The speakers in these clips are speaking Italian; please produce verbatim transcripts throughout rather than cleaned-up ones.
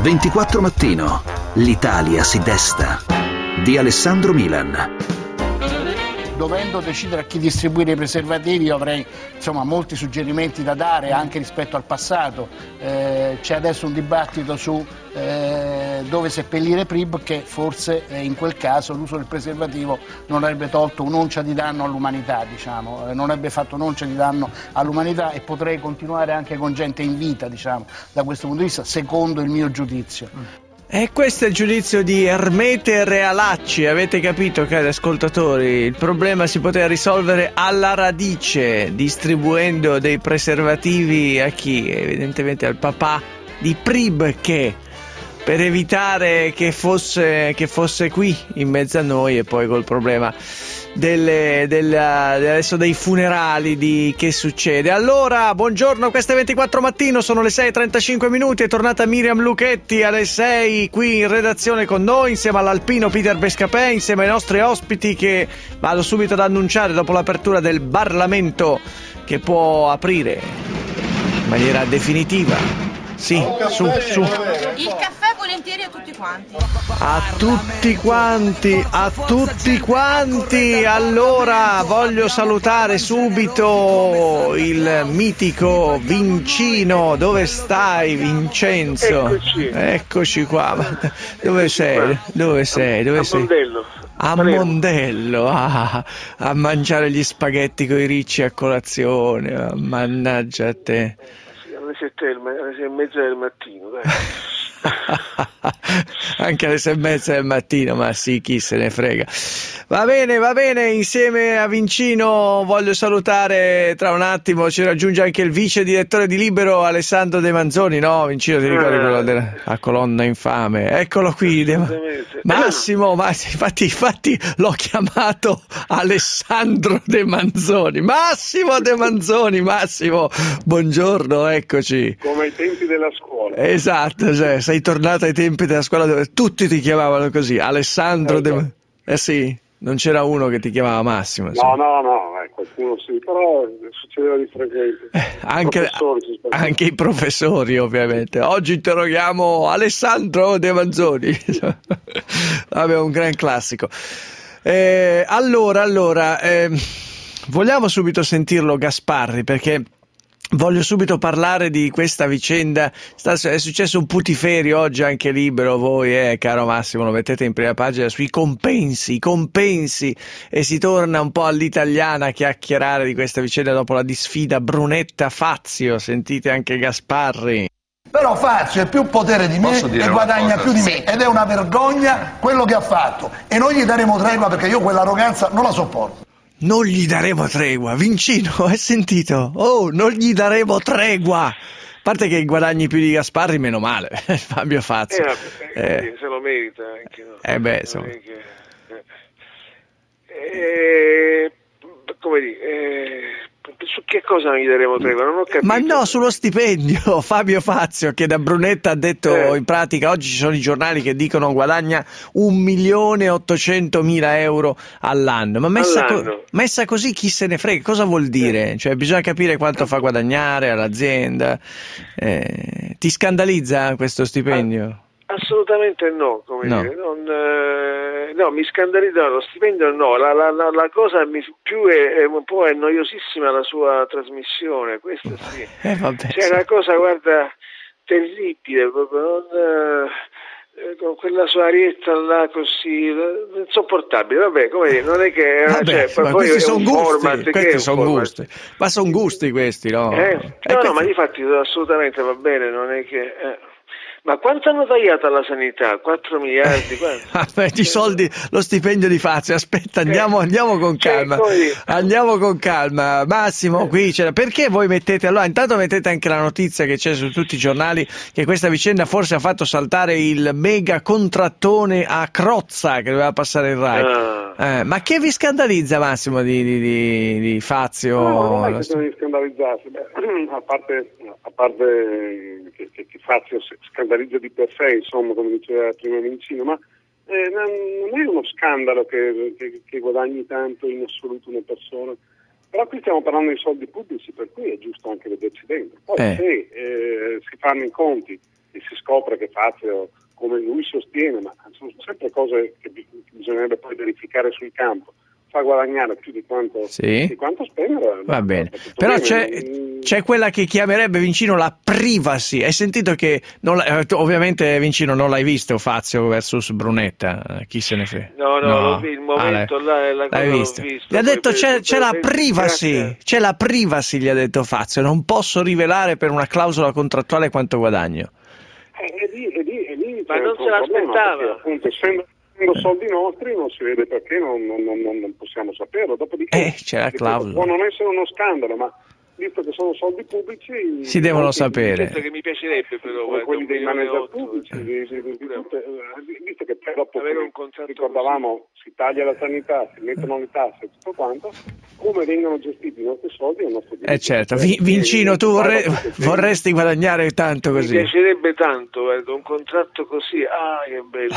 ventiquattro Mattino. L'Italia si desta. Di Alessandro Milan. Dovendo decidere a chi distribuire i preservativi, io avrei insomma molti suggerimenti da dare anche rispetto al passato. Eh, c'è adesso un dibattito su eh, dove seppellire P R I B, che forse eh, in quel caso l'uso del preservativo non avrebbe tolto un'oncia di danno all'umanità, diciamo, eh, non avrebbe fatto un'oncia di danno all'umanità, e potrei continuare anche con gente in vita, diciamo, da questo punto di vista, secondo il mio giudizio. E questo è il giudizio di Ermete Realacci. Avete capito, cari ascoltatori? Il problema si poteva risolvere alla radice, distribuendo dei preservativi a chi? Evidentemente al papà di P R I B, che per evitare che fosse, che fosse qui in mezzo a noi, e poi col problema delle, della, adesso dei funerali, di che succede. Allora, buongiorno, questo è ventiquattro Mattino, sono le sei e trentacinque minuti, è tornata Miriam Luchetti alle sei qui in redazione con noi, insieme all'alpino Peter Bescapè, insieme ai nostri ospiti, che vado subito ad annunciare dopo l'apertura del Parlamento, che può aprire in maniera definitiva. Sì, su, su. Il caffè volentieri a tutti quanti. A tutti quanti, a tutti quanti. Allora voglio salutare subito il mitico Vincino. Dove stai, Vincenzo? Eccoci. Eccoci qua. Ma dove sei? Dove sei? Dove a sei? Mondello. A Mondello, ah, a mangiare gli spaghetti coi ricci a colazione. Mannaggia a te. Alle sette alle sei e mezza del mattino, dai. Anche alle sei e mezza del mattino, ma sì, chi se ne frega. Va bene, va bene, insieme a Vincino voglio salutare, tra un attimo ci raggiunge anche il vice direttore di Libero, Alessandro De Manzoni, no Vincino, ti ricordi quello della colonna infame? Eccolo qui, De... Massimo, ma infatti, infatti l'ho chiamato Alessandro De Manzoni, Massimo De Manzoni, Massimo, buongiorno, eccoci. Come ai tempi della scuola. Esatto, cioè, sei tornato ai tempi della scuola dove tutti ti chiamavano così, Alessandro eh, De... Eh sì, non c'era uno che ti chiamava Massimo. No, no, no, no, qualcuno sì, però succedeva di frequente. Eh, anche, anche i professori, ovviamente. Oggi interroghiamo Alessandro De Manzoni. Vabbè, un gran classico. Eh, allora, allora, eh, vogliamo subito sentirlo Gasparri, perché voglio subito parlare di questa vicenda. È successo un putiferio oggi, anche Libero, voi eh, caro Massimo lo mettete in prima pagina, sui compensi, i compensi, e si torna un po' all'italiana a chiacchierare di questa vicenda dopo la disfida Brunetta-Fazio. Sentite anche Gasparri. Però Fazio ha più potere di me e guadagna più di me, ed è una vergogna quello che ha fatto, e non gli daremo tregua, perché io quell'arroganza non la sopporto. Non gli daremo tregua, Vincino, hai sentito? Oh, non gli daremo tregua. A parte che guadagni più di Gasparri, meno male, Fabio Fazio. Eh, vabbè, eh, se lo merita anche, no? Eh beh, insomma. Che, eh, eh, come dire, eh, su che cosa non gli daremo tregua? Non ho capito. Ma no, sullo stipendio, Fabio Fazio, che da Brunetta ha detto, eh. in pratica, oggi ci sono i giornali che dicono guadagna un milione e ottocentomila euro all'anno. Ma messa, all'anno. Co- messa così chi se ne frega? Cosa vuol dire? Eh. Cioè bisogna capire quanto fa guadagnare all'azienda. Eh, ti scandalizza questo stipendio? Assolutamente no, come no. dire, non, eh, no, mi scandalizza lo stipendio, no, la, la, la, la cosa mi, più è, è un po' è noiosissima la sua trasmissione, questo sì, eh, vabbè, c'è sì. una cosa, guarda, terribile, proprio, non, eh, con quella sua arietta là così, insopportabile, vabbè, come dire, non è che, vabbè, cioè, ma poi questi è sono un gusti, format, questi che è sono format? gusti, ma sono gusti questi, no? Eh? Eh, No, questi... no, ma difatti assolutamente va bene, non è che... Eh. Ma quanto hanno tagliato alla sanità? quattro miliardi? Vabbè, di soldi, lo stipendio di Fazio. Aspetta, andiamo, andiamo con calma. Andiamo con calma. Massimo, qui c'era. Perché voi mettete, allora, intanto mettete anche la notizia che c'è su tutti i giornali, che questa vicenda forse ha fatto saltare il mega contrattone a Crozza che doveva passare il Rai. Ah. Eh, ma che vi scandalizza, Massimo, di, di, di, di Fazio? No, non è che devi scandalizzarsi. Beh, a parte, a parte che, che, che Fazio scandalizza di per sé, insomma, come diceva prima Vincino, ma eh, non è uno scandalo che, che, che guadagni tanto in assoluto una persona. Però qui stiamo parlando di soldi pubblici, per cui è giusto anche vederci dentro. Poi eh. se eh, si fanno i conti e si scopre che Fazio, come lui sostiene, ma sono sempre cose che bisognerebbe poi verificare sul campo, fa guadagnare più di quanto, sì. di quanto spendere. Va bene, però bene. c'è, c'è quella che chiamerebbe, Vincino, la privacy. Hai sentito che non la, ovviamente, Vincino, non l'hai visto Fazio versus Brunetta, chi se ne frega? No, no, no. l'ho visto, il momento ah, là, la l'hai cosa visto. l'ho visto. Gli ha detto poi, c'è, poi, c'è poi, la poi, privacy, grazie. c'è la privacy, gli ha detto Fazio, non posso rivelare per una clausola contrattuale quanto guadagno. Eh, e lì, e lì, e lì Ma non se l'aspettava. Perché, appunto, essendo soldi nostri non si vede perché non, non, non, non possiamo saperlo. Dopodiché eh, c'è la clausola. Può non essere uno scandalo, ma visto che sono soldi pubblici si devono sapere. Certo che mi piacerebbe però come quelli dei manager pubblici, cioè, di, di, di, di tutte, visto che poi dopo avere un contratto ricordavamo così. Si taglia la sanità, si mettono le tasse e tutto quanto, come vengono gestiti i nostri soldi è il nostro diritto. Eh certo, v- Vincino, tu vorrei, vorresti guadagnare tanto così. Mi piacerebbe tanto, guarda, un contratto così, ah che bello,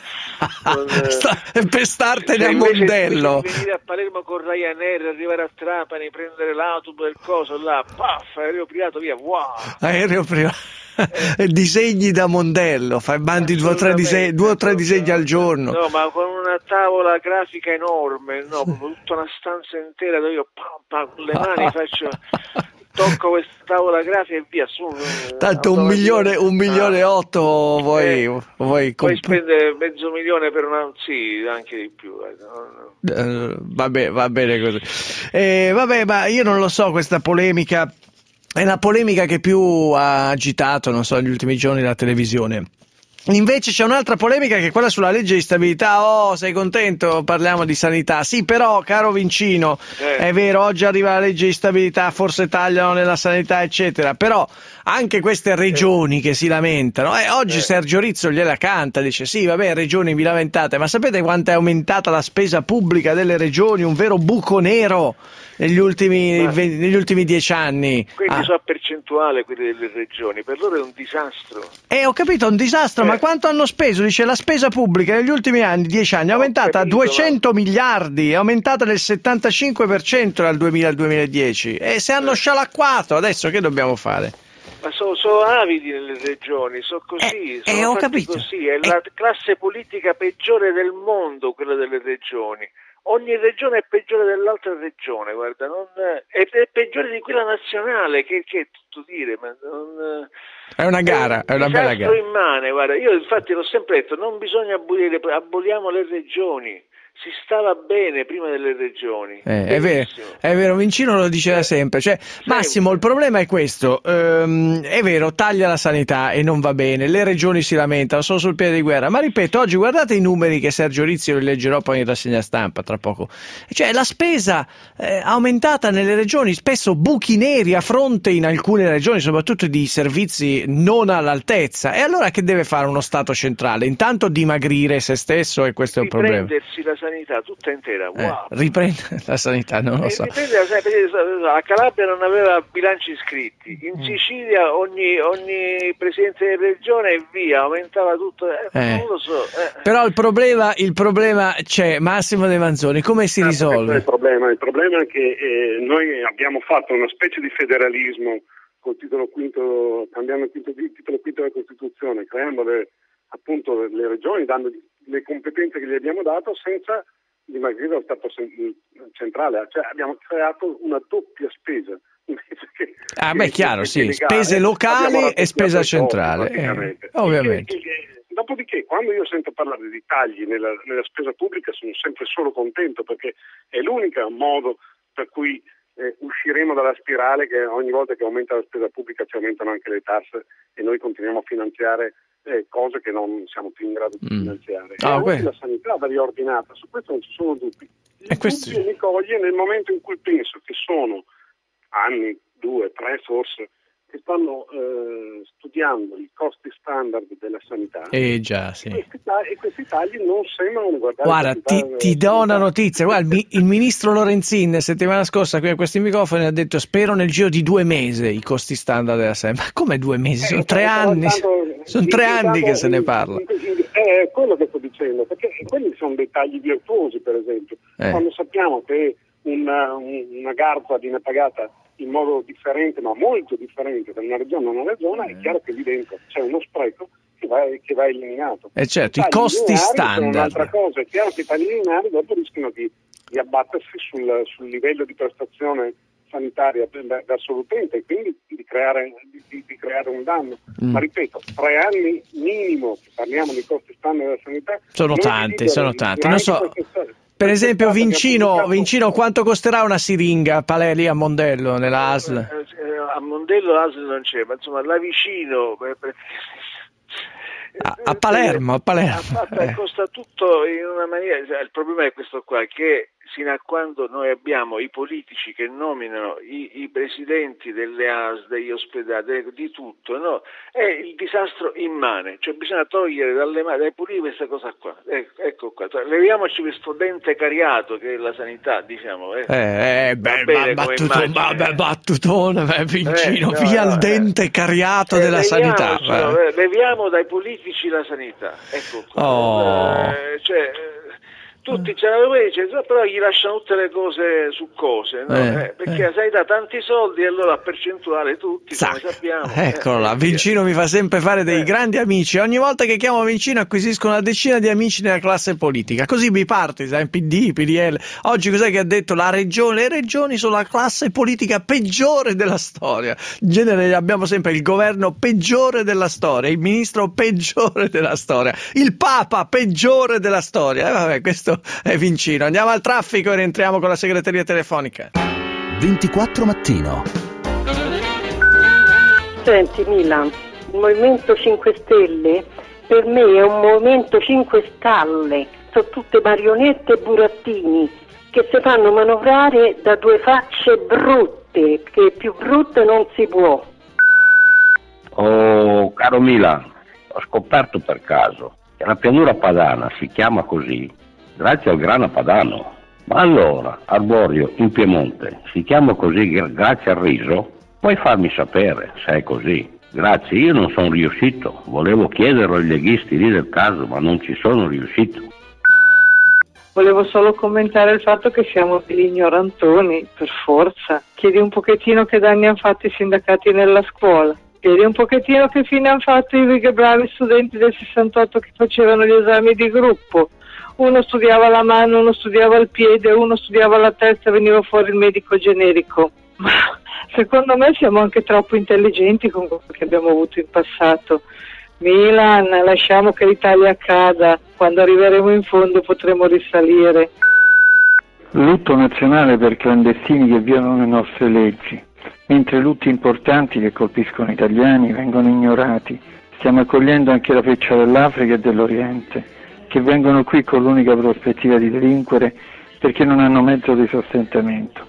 non, eh... per startene a Mondello. Invece venire a Palermo con Ryanair, arrivare a Trapani, prendere l'autobus e il coso là, paf, aereo privato via, wow. Aereo privato. Eh. Disegni da Mondello, fai mandi due o tre disegni, due o tre disegni al giorno. No, ma con una tavola grafica enorme, no, tutta una stanza intera dove io pam, pam, con le mani faccio, tocco questa tavola grafica e via su. Tanto un milione, un milione e otto vuoi, eh, vuoi puoi comp- spendere mezzo milione per una, sì, anche di più. Eh, no, no. Uh, vabbè, va bene così. Eh, vabbè, ma io non lo so, questa polemica. È la polemica che più ha agitato, non so, negli ultimi giorni la televisione. Invece c'è un'altra polemica che è quella sulla legge di stabilità. Oh, sei contento? Parliamo di sanità. Sì, però, caro Vincino, eh. è vero, oggi arriva la legge di stabilità, forse tagliano nella sanità, eccetera. Però anche queste regioni eh. che si lamentano, eh, oggi eh. Sergio Rizzo gliela canta, dice sì, vabbè, regioni vi lamentate, ma sapete quanto è aumentata la spesa pubblica delle regioni? Un vero buco nero negli ultimi, ma, venti, negli ultimi dieci anni. Quindi ah. so percentuale quelli delle regioni, per loro è un disastro. Eh, ho capito, è un disastro, eh. ma quanto hanno speso? Dice la spesa pubblica negli ultimi anni, dieci anni, è aumentata a duecento ma... miliardi, è aumentata del settantacinque per cento dal duemila al duemiladieci e se hanno scialacquato, adesso che dobbiamo fare? Ma sono, sono avidi nelle regioni, sono così, eh, sono eh, ho fatti capito. così, è eh. la classe politica peggiore del mondo, quella delle regioni. Ogni regione è peggiore dell'altra regione, guarda, non, è, è peggiore di quella nazionale, che, che è tutto dire, ma non, è una gara, è, un è una bella gara. Immane, guarda, io infatti l'ho sempre detto, non bisogna abolire, aboliamo le regioni. Si stava bene prima delle regioni. Eh, è vero, è vero, Vincino lo diceva sempre. Cioè, sempre. Massimo, il problema è questo. Ehm, è vero, taglia la sanità e non va bene, le regioni si lamentano, sono sul piede di guerra. Ma ripeto, oggi guardate i numeri che Sergio Rizzi li leggerò poi in rassegna stampa tra poco. Cioè, la spesa eh, aumentata nelle regioni, spesso buchi neri a fronte in alcune regioni, soprattutto di servizi non all'altezza. E allora che deve fare uno Stato centrale? Intanto dimagrire se stesso, e questo è il problema. Riprendersi la sanità tutta intera, wow. Eh, riprende la sanità, non lo e so. A Calabria non aveva bilanci iscritti, in Sicilia ogni, ogni presidente di regione e via, aumentava tutto, eh, eh. non lo so. Eh. Però il problema, il problema c'è, Massimo De Manzoni, come si ah, risolve? Il problema, il problema è che eh, noi abbiamo fatto una specie di federalismo col titolo quinto, cambiando il titolo, il titolo quinto della Costituzione, creando le, appunto le regioni, dando le competenze che gli abbiamo dato senza dimagrire lo Stato centrale, cioè abbiamo creato una doppia spesa. Che, ah beh, chiaro, sì, legale, spese locali e spesa centrale, eh, ovviamente. E, e, dopodiché, quando io sento parlare di tagli nella, nella spesa pubblica, sono sempre solo contento, perché è l'unico modo per cui eh, usciremo dalla spirale che ogni volta che aumenta la spesa pubblica ci aumentano anche le tasse e noi continuiamo a finanziare eh, cose che non siamo più in grado di mm. finanziare. Ah, e que- la sanità va riordinata, su questo non ci sono dubbi. Il e questo... dubbio mi coglie nel momento in cui penso che sono anni, due, tre forse, che stanno eh, studiando i costi standard della sanità. Eh già, sì. E questi, tagli, e questi tagli non sembrano riguardare... Guarda, ti, ti do una notizia. Guarda, il, il ministro Lorenzin settimana scorsa qui a questi microfoni ha detto spero nel giro di due mesi i costi standard della sanità. Ma come due mesi? Sono eh, tre anni. Tanto, sono tre anni che se ne parla. È quello che sto dicendo, perché quelli sono dei tagli virtuosi, per esempio. Eh. Quando sappiamo che una, una garza viene pagata in modo differente, ma molto differente da una regione a una regione, è chiaro che lì dentro c'è uno spreco che va, che va eliminato. E certo, i costi standard. Sono un'altra cosa, è chiaro che i tagli lineari dopo rischiano di, di abbattersi sul, sul livello di prestazione sanitaria verso l'utente e quindi di creare, di, di creare un danno. Mm. Ma ripeto, tre anni minimo, parliamo di costi standard della sanità. Sono tanti, sono tanti. Non so, per esempio Vincino, Vincino, quanto costerà una siringa lì a Mondello, nella A S L? A Mondello A S L non c'è, ma insomma là vicino... A, a Palermo, a Palermo. Eh. Costa tutto in una maniera. Il problema è questo qua, che sino a quando noi abbiamo i politici che nominano i, i presidenti delle A S L, degli ospedali, di tutto, no? È il disastro immane, cioè bisogna togliere dalle mani, dai pulire questa cosa qua. Ecco, ecco qua, leviamoci questo dente cariato che è la sanità, diciamo. Eh, eh, eh beh, bene, battutone, vabbè, battutone, beh, Vincino, eh, no, via no, il dente eh. cariato eh, della sanità. Eh. Leviamo dai politici la sanità, ecco qua. Oh. Eh, cioè, tutti ce l'hanno dice, però gli lasciano tutte le cose su cose, no? eh, eh, perché la sanità ha tanti soldi e allora a percentuale tutti, come sappiamo. Eccolo eh, là, Vincino mi fa sempre fare dei eh. grandi amici. Ogni volta che chiamo Vincino acquisisco una decina di amici nella classe politica. Così mi parte, sai, P D, P D L. Oggi cos'è che ha detto? La regione, le regioni sono la classe politica peggiore della storia. In genere abbiamo sempre il governo peggiore della storia, il ministro peggiore della storia, il papa peggiore della storia. E eh, vabbè, questo è Vincino. Andiamo al traffico e rientriamo con la segreteria telefonica. ventiquattro Mattino. Senti Milan, il Movimento cinque Stelle per me è un Movimento cinque Stalle, sono tutte marionette e burattini che si fanno manovrare da due facce brutte, che più brutte non si può. Oh, caro Milan, ho scoperto per caso che la pianura padana si chiama così grazie al grana padano. Ma allora, Arborio in Piemonte si chiama così grazie al riso? Puoi farmi sapere se è così. Grazie, io non sono riuscito. Volevo chiederlo ai leghisti lì del caso, ma non ci sono riuscito. Volevo solo commentare il fatto che siamo degli ignorantoni, per forza. Chiedi un pochettino che danni hanno fatto i sindacati nella scuola. Chiedi un pochettino che fine hanno fatto i bravi studenti del sessantotto che facevano gli esami di gruppo. Uno studiava la mano, uno studiava il piede, uno studiava la testa, veniva fuori il medico generico. Ma secondo me siamo anche troppo intelligenti con quello che abbiamo avuto in passato. Milan, lasciamo che l'Italia cada, quando arriveremo in fondo potremo risalire. Lutto nazionale per clandestini che violano le nostre leggi, mentre lutti importanti che colpiscono italiani vengono ignorati. Stiamo accogliendo anche la feccia dell'Africa e dell'Oriente, che vengono qui con l'unica prospettiva di delinquere perché non hanno mezzo di sostentamento.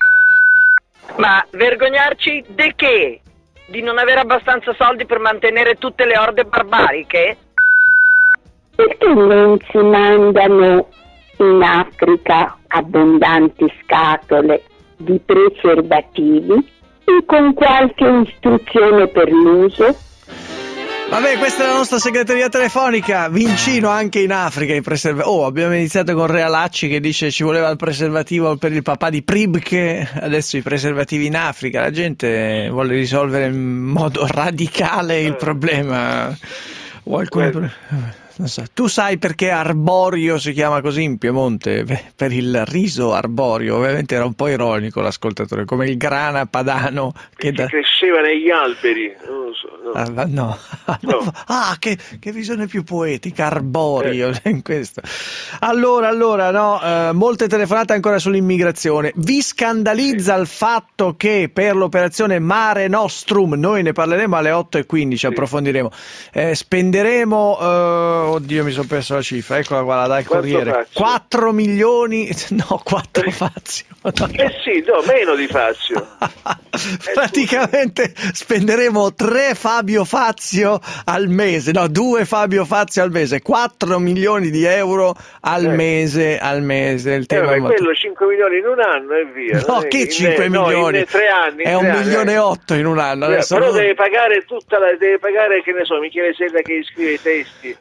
Ma vergognarci di che? Di non avere abbastanza soldi per mantenere tutte le orde barbariche? Perché non si mandano in Africa abbondanti scatole di preservativi e con qualche istruzione per l'uso? Vabbè, questa è la nostra segreteria telefonica. Vincino anche in Africa i preservativi. Oh, abbiamo iniziato con Realacci che dice ci voleva il preservativo per il papà di Pribke, adesso i preservativi in Africa. La gente vuole risolvere in modo radicale il problema. Qualcuno... Non so. Tu sai perché arborio si chiama così in Piemonte? Beh, per il riso arborio, ovviamente era un po' ironico l'ascoltatore, come il grana padano che da... cresceva negli alberi, non lo so. No, ah, no. no. Ah, che, che visione più poetica, arborio eh. in questo. Allora, allora, no, eh, molte telefonate ancora sull'immigrazione. Vi scandalizza il fatto che per l'operazione Mare Nostrum, noi ne parleremo alle otto e quindici, sì. approfondiremo, eh, spenderemo... Eh, oddio, mi sono perso la cifra, eccola qua, la dai Corriere. quattro milioni, no, quattro Fazio. Eh sì, no, meno di Fazio. Praticamente spenderemo tre Fabio Fazio al mese, no, due Fabio Fazio al mese, quattro milioni di euro al eh. mese, al mese. Il tema eh, ma quello cinque milioni in un anno e via. No, che cinque milioni? No, in tre anni. È un anni, milione e otto in un anno. Eh, Adesso però non... deve pagare tutta la, deve pagare, che ne so, Michele Sella che scrive i testi.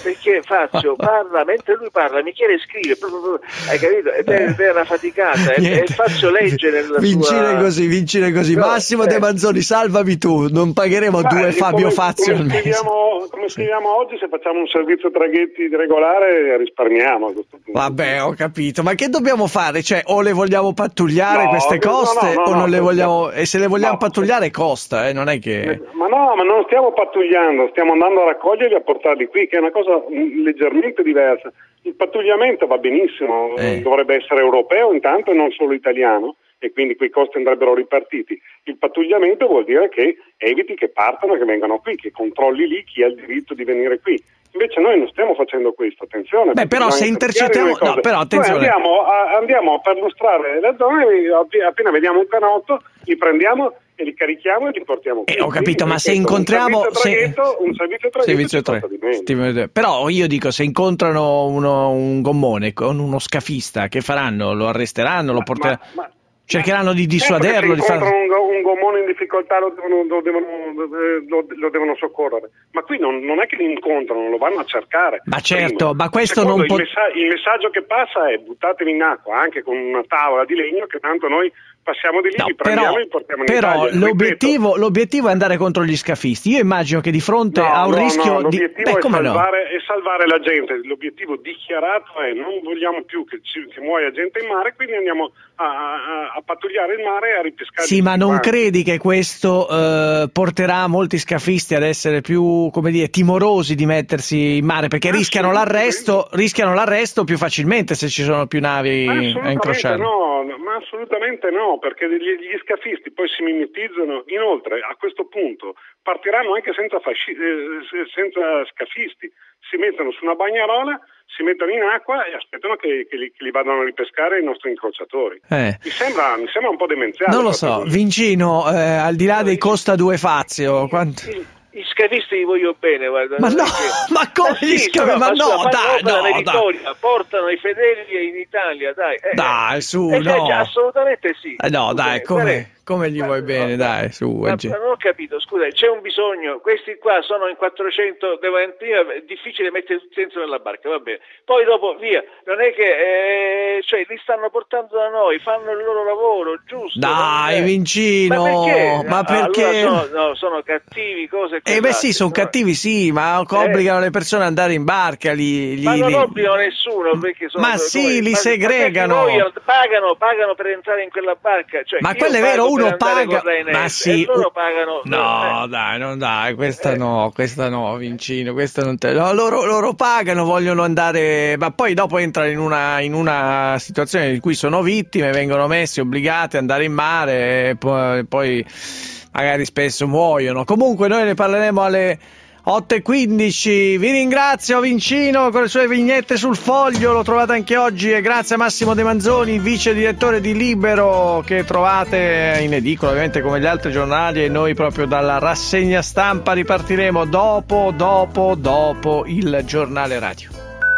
perché Fazio parla, mentre lui parla Michele scrive, hai capito? Ed è, ed è una faticata, e, e Fazio legge nella vincile sua... così, vincile così. No, Massimo eh. De Manzoni, salvami tu, non pagheremo Ma due Fabio come, Fazio come al mese. Scriviamo, come scriviamo oggi, se facciamo un servizio traghetti regolare risparmiamo a questo punto. Vabbè, ho capito, ma che dobbiamo fare? Cioè, o le vogliamo pattugliare no, queste coste no, no, o no, non le no, vogliamo, e se le vogliamo no, pattugliare costa, eh, non è che... Ma no, ma non stiamo pattugliando, stiamo andando a raccoglierli e a portarli qui, che è una cosa leggermente diversa. Il pattugliamento va benissimo, eh. dovrebbe essere europeo intanto e non solo italiano, e quindi quei costi andrebbero ripartiti. Il pattugliamento vuol dire che eviti che partano e che vengano qui, che controlli lì chi ha il diritto di venire qui. Invece noi non stiamo facendo questo, attenzione. Beh, però se intercettiamo... No, però attenzione. Noi andiamo a, andiamo a perlustrare la zona e appena vediamo un canotto li prendiamo e li carichiamo e li portiamo qui. Eh, ho capito, quindi, ma se incontriamo... Un servizio traghetto, un servizio traghetto servizio tre. Però io dico, se incontrano uno, un gommone con uno scafista, che faranno? Lo arresteranno? Lo porteranno... Ma, ma, cercheranno di dissuaderlo, di far... un, un gommone in difficoltà lo devono, lo, devono, lo, lo devono soccorrere, ma qui non, non è che li incontrano, lo vanno a cercare. Ma certo, prima. ma questo Secondo, non può... il, messa- il messaggio che passa è: buttatevi in acqua anche con una tavola di legno, che tanto noi passiamo di lì, no, li prendiamo però, e li portiamo in però Italia. l'obiettivo, l'obiettivo è andare contro gli scafisti. Io immagino che di fronte no, a un no, rischio no, di... l'obiettivo Beh, è, come salvare, no? è salvare la gente. L'obiettivo dichiarato è: non vogliamo più che, ci, che muoia gente in mare, quindi andiamo a, a, a pattugliare il mare e a ripescare. Sì, ma non quanti. credi che questo eh, porterà molti scafisti ad essere più, come dire, timorosi di mettersi in mare, perché ah, rischiano l'arresto, rischiano l'arresto più facilmente se ci sono più navi a incrociare? No, ma assolutamente no, perché gli, gli scafisti poi si mimetizzano. Inoltre, a questo punto partiranno anche senza, fasci- eh, senza scafisti, si mettono su una bagnarola, si mettono in acqua e aspettano che, che, li, che li vadano a ripescare i nostri incrociatori. Eh. Mi sembra, mi sembra un po' demenziale. Non lo so, così. Vincino, eh, al di là dei Costa due Fazio, quanto... Gli scafisti li voglio bene, guarda. Ma no, che... ma come gli sì, scafisti? Ma, ma no, no, dai, no, meritoria, dai. Portano i fedeli in Italia, dai. Eh, dai, su, eh, no. Assolutamente sì. Eh, no, Scusa, dai, come... Come gli vuoi bene, dai, su. Ma, ma non ho capito, scusa, c'è un bisogno, questi qua sono in quattrocento, devono entrare, è difficile mettere tutti dentro nella barca, va bene. Poi dopo, via, non è che, eh, cioè, li stanno portando da noi, fanno il loro lavoro, giusto? Dai, Vincino, ma perché? Ma perché? Allora sono, no, sono cattivi, cose così. Eh beh sì, sono no? cattivi, sì, ma obbligano eh. le persone ad andare in barca, li, li, ma non li... obbligano nessuno, perché sono... Ma sì, come, li ma, segregano. Ma poi pagano, pagano per entrare in quella barca. Cioè, ma quello è vero, uno paga... Ma sì, e loro pagano. No, eh. dai, non dai, questa eh. no, questa no, Vincino, questa non te. No, loro, loro pagano, vogliono andare, ma poi dopo entrano in una, in una situazione in cui sono vittime, vengono messi obbligati ad andare in mare e poi, poi magari spesso muoiono. Comunque noi ne parleremo alle otto e quindici. Vi ringrazio Vincino con le sue vignette sul Foglio, lo trovate anche oggi, e grazie a Massimo De Manzoni, vice direttore di Libero, che trovate in edicola ovviamente come gli altri giornali, e noi proprio dalla rassegna stampa ripartiremo dopo, dopo, dopo il giornale radio.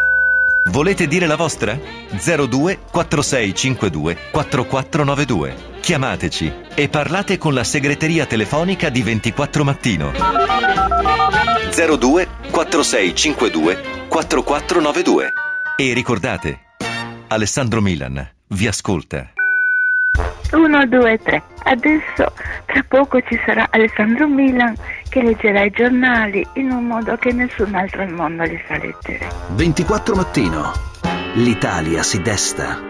Volete dire la vostra? zero due quattro sei cinque due quattro quattro nove due. Chiamateci e parlate con la segreteria telefonica di ventiquattro Mattino. zero due quattro sei cinque due quattro quattro nove due. E ricordate, Alessandro Milan vi ascolta. uno, due, tre. Adesso tra poco ci sarà Alessandro Milan che leggerà i giornali in un modo che nessun altro al mondo li sa leggere. ventiquattro Mattino. L'Italia si desta.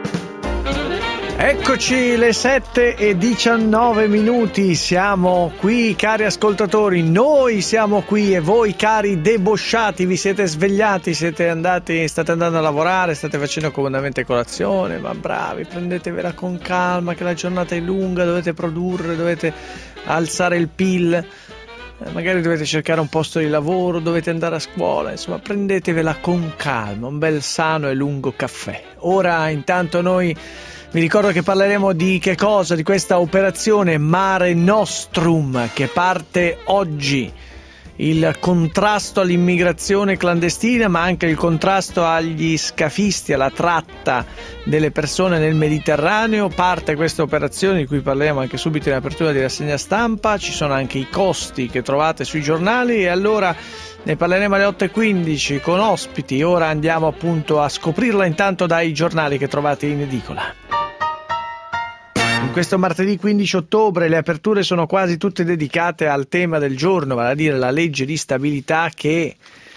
Eccoci, le sette e diciannove minuti, siamo qui cari ascoltatori, noi siamo qui e voi cari debosciati, vi siete svegliati, siete andati, state andando a lavorare, state facendo comodamente colazione, ma bravi, prendetevela con calma che la giornata è lunga, dovete produrre, dovete alzare il P I L, magari dovete cercare un posto di lavoro, dovete andare a scuola, insomma prendetevela con calma, un bel sano e lungo caffè. Ora intanto noi vi ricordo che parleremo di che cosa? Di questa operazione Mare Nostrum che parte oggi il contrasto all'immigrazione clandestina, ma anche il contrasto agli scafisti, alla tratta delle persone nel Mediterraneo. Parte questa operazione di cui parleremo anche subito in apertura di rassegna stampa. Ci sono anche i costi che trovate sui giornali e allora ne parleremo alle otto e quindici con ospiti. Ora andiamo appunto a scoprirla intanto dai giornali che trovate in edicola. In questo martedì quindici ottobre le aperture sono quasi tutte dedicate al tema del giorno, vale a dire la legge di stabilità che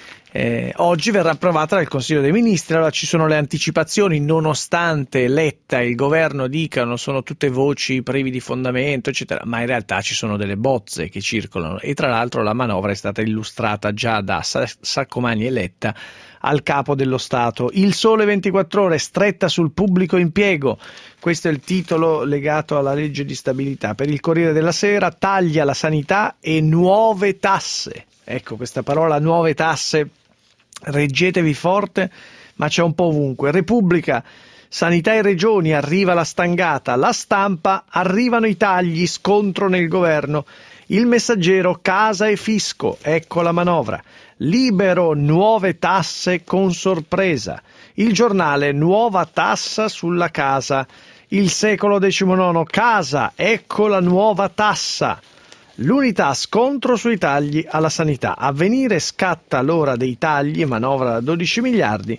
eh, oggi verrà approvata dal Consiglio dei Ministri. Allora ci sono le anticipazioni, nonostante Letta e il governo dicano sono tutte voci privi di fondamento, eccetera, ma in realtà ci sono delle bozze che circolano e tra l'altro la manovra è stata illustrata già da Saccomanni e Letta al capo dello Stato. Il Sole ventiquattro Ore, stretta sul pubblico impiego, questo è il titolo legato alla legge di stabilità. Per il Corriere della Sera, taglia la sanità e nuove tasse. Ecco, questa parola nuove tasse, reggetevi forte, ma c'è un po' ovunque. Repubblica, sanità e regioni, arriva la stangata. La Stampa, arrivano i tagli, scontro nel governo. Il Messaggero, casa e fisco, ecco la manovra. Libero, nuove tasse con sorpresa. Il Giornale, nuova tassa sulla casa. Il Secolo diciannove, casa, ecco la nuova tassa. L'Unità, scontro sui tagli alla sanità. Avvenire, scatta l'ora dei tagli, manovra da dodici miliardi.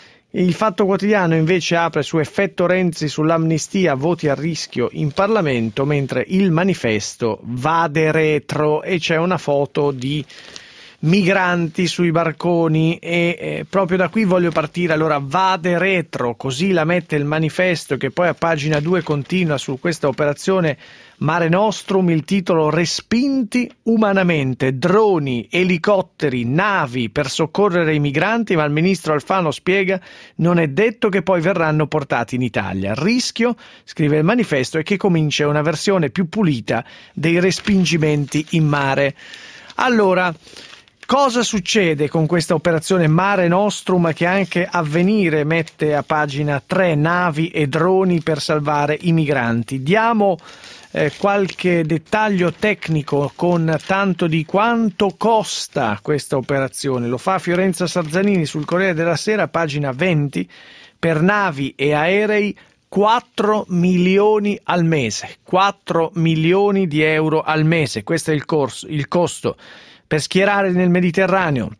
Il Fatto Quotidiano invece apre su effetto Renzi sull'amnistia, voti a rischio in Parlamento, mentre il Manifesto vade retro e c'è una foto di migranti sui barconi e eh, proprio da qui voglio partire. Allora, vade retro, così la mette il Manifesto, che poi a pagina due continua su questa operazione Mare Nostrum, il titolo respinti umanamente, droni, elicotteri, navi per soccorrere i migranti, ma il ministro Alfano spiega non è detto che poi verranno portati in Italia. Il rischio, scrive il Manifesto, è che comincia una versione più pulita dei respingimenti in mare. Allora, cosa succede con questa operazione Mare Nostrum che anche Avvenire mette a pagina tre, navi e droni per salvare i migranti? Diamo eh, qualche dettaglio tecnico con tanto di quanto costa questa operazione. Lo fa Fiorenza Sarzanini sul Corriere della Sera, pagina venti, per navi e aerei quattro milioni al mese, quattro milioni di euro al mese, questo è il, corso, il costo per schierare nel Mediterraneo.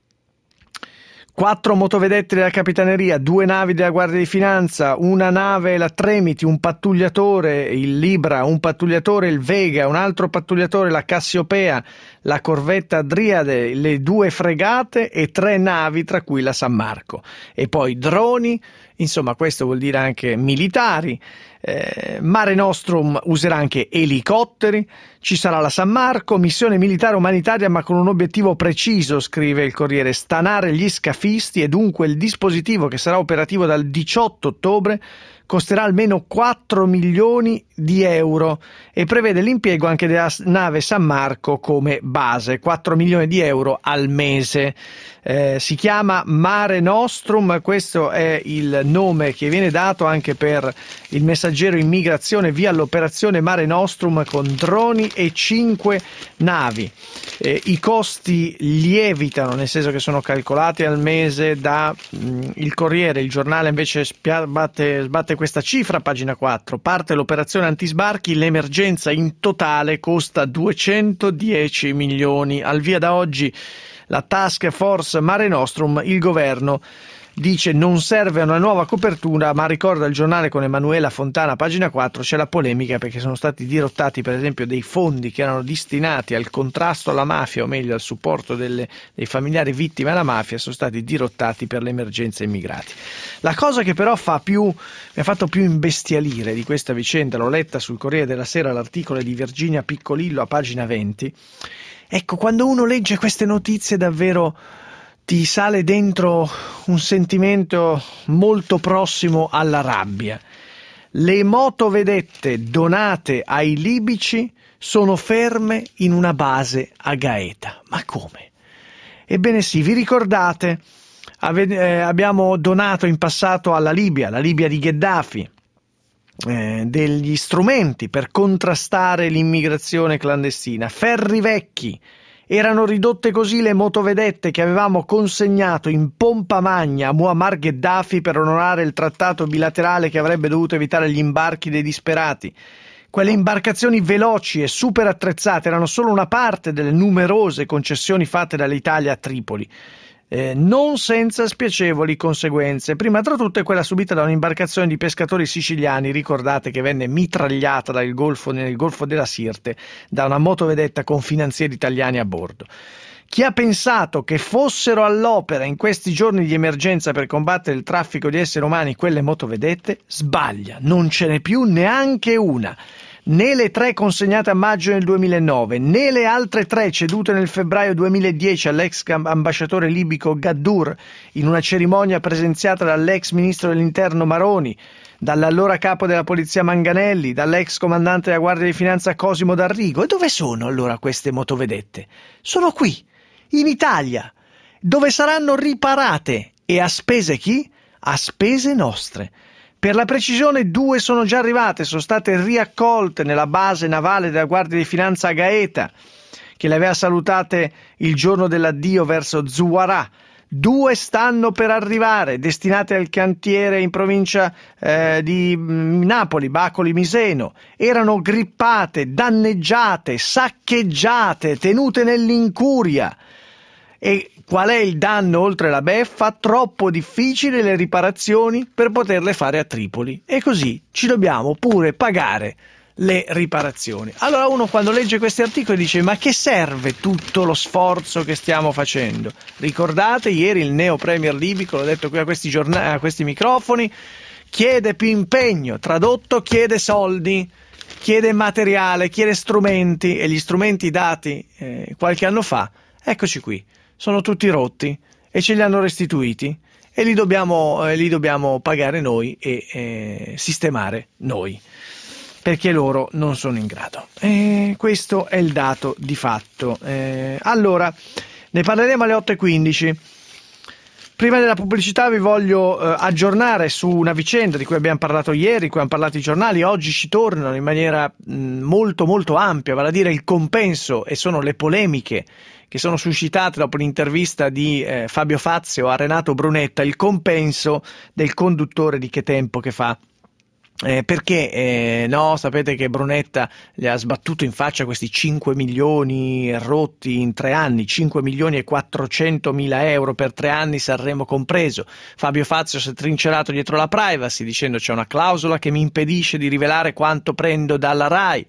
Quattro motovedette della Capitaneria, due navi della Guardia di Finanza, una nave la Tremiti, un pattugliatore, il Libra, un pattugliatore, il Vega, un altro pattugliatore, la Cassiopea, la corvetta Driade, le due fregate e tre navi, tra cui la San Marco. E poi droni, insomma questo vuol dire anche militari. Eh, Mare Nostrum userà anche elicotteri, ci sarà la San Marco, missione militare umanitaria ma con un obiettivo preciso, scrive il Corriere, stanare gli scafisti, e dunque il dispositivo che sarà operativo dal diciotto ottobre costerà almeno quattro milioni di euro e prevede l'impiego anche della nave San Marco come base, quattro milioni di euro al mese. Eh, si chiama Mare Nostrum, questo è il nome che viene dato anche per il Messaggero Immigrazione via l'operazione Mare Nostrum con droni e cinque navi. Eh, i costi lievitano, nel senso che sono calcolati al mese da mh, il Corriere. Il Giornale invece spia- batte, sbatte questa cifra, pagina quattro. Parte l'operazione antisbarchi, l'emergenza in totale costa duecentodieci milioni. Al via da oggi la Task Force Mare Nostrum, il governo dice non serve una nuova copertura, ma ricorda il Giornale con Emanuela Fontana, pagina quattro, c'è la polemica perché sono stati dirottati per esempio dei fondi che erano destinati al contrasto alla mafia, o meglio al supporto delle, dei familiari vittime alla mafia, sono stati dirottati per l'emergenza immigrati. La cosa che però fa più, mi ha fatto più imbestialire di questa vicenda, l'ho letta sul Corriere della Sera, l'articolo di Virginia Piccolillo a pagina venti, ecco, quando uno legge queste notizie davvero ti sale dentro un sentimento molto prossimo alla rabbia. Le motovedette donate ai libici sono ferme in una base a Gaeta. Ma come? Ebbene sì, vi ricordate? Ave- eh, abbiamo donato in passato alla Libia, la Libia di Gheddafi, eh, degli strumenti per contrastare l'immigrazione clandestina, ferri vecchi Erano ridotte così le motovedette che avevamo consegnato in pompa magna a Muammar Gheddafi per onorare il trattato bilaterale che avrebbe dovuto evitare gli imbarchi dei disperati. Quelle imbarcazioni veloci e super attrezzate erano solo una parte delle numerose concessioni fatte dall'Italia a Tripoli, eh, non senza spiacevoli conseguenze. Prima tra tutte quella subita da un'imbarcazione di pescatori siciliani, ricordate che venne mitragliata dal golfo, nel Golfo della Sirte da una motovedetta con finanzieri italiani a bordo. Chi ha pensato che fossero all'opera in questi giorni di emergenza per combattere il traffico di esseri umani quelle motovedette, sbaglia, non ce n'è più neanche una. Né le tre consegnate a maggio nel duemilanove, né le altre tre cedute nel febbraio duemiladieci all'ex ambasciatore libico Gaddour in una cerimonia presenziata dall'ex ministro dell'interno Maroni, dall'allora capo della polizia Manganelli, dall'ex comandante della Guardia di Finanza Cosimo D'Arrigo. E dove sono allora queste motovedette? Sono qui, in Italia, dove saranno riparate. E a spese chi? A spese nostre. Per la precisione, due sono già arrivate, sono state riaccolte nella base navale della Guardia di Finanza a Gaeta, che le aveva salutate il giorno dell'addio verso Zuwarah. Due stanno per arrivare, destinate al cantiere in provincia eh, di Napoli, Bacoli Miseno. Erano grippate, danneggiate, saccheggiate, tenute nell'incuria. E qual è il danno oltre la beffa? Troppo difficili le riparazioni per poterle fare a Tripoli. E così ci dobbiamo pure pagare le riparazioni. Allora uno quando legge questi articoli dice: ma che serve tutto lo sforzo che stiamo facendo? Ricordate ieri il neo premier libico, l'ho detto qui a questi, giornali, a questi microfoni, chiede più impegno, tradotto chiede soldi, chiede materiale, chiede strumenti, e gli strumenti dati eh, qualche anno fa, eccoci qui, sono tutti rotti e ce li hanno restituiti e li dobbiamo, eh, li dobbiamo pagare noi e eh, sistemare noi, perché loro non sono in grado. E questo è il dato di fatto. Eh, allora, ne parleremo alle otto e quindici. Prima della pubblicità vi voglio eh, aggiornare su una vicenda di cui abbiamo parlato ieri, di cui hanno parlato i giornali. Oggi ci tornano in maniera mh, molto molto ampia, vale a dire il compenso, e sono le polemiche che sono suscitate dopo l'intervista di eh, Fabio Fazio a Renato Brunetta, il compenso del conduttore di Che Tempo che fa. Eh, perché eh, no, sapete che Brunetta gli ha sbattuto in faccia questi cinque milioni rotti in tre anni, cinque milioni e quattrocentomila euro per tre anni, Sanremo compreso. Fabio Fazio si è trincerato dietro la privacy dicendo: c'è una clausola che mi impedisce di rivelare quanto prendo dalla Rai.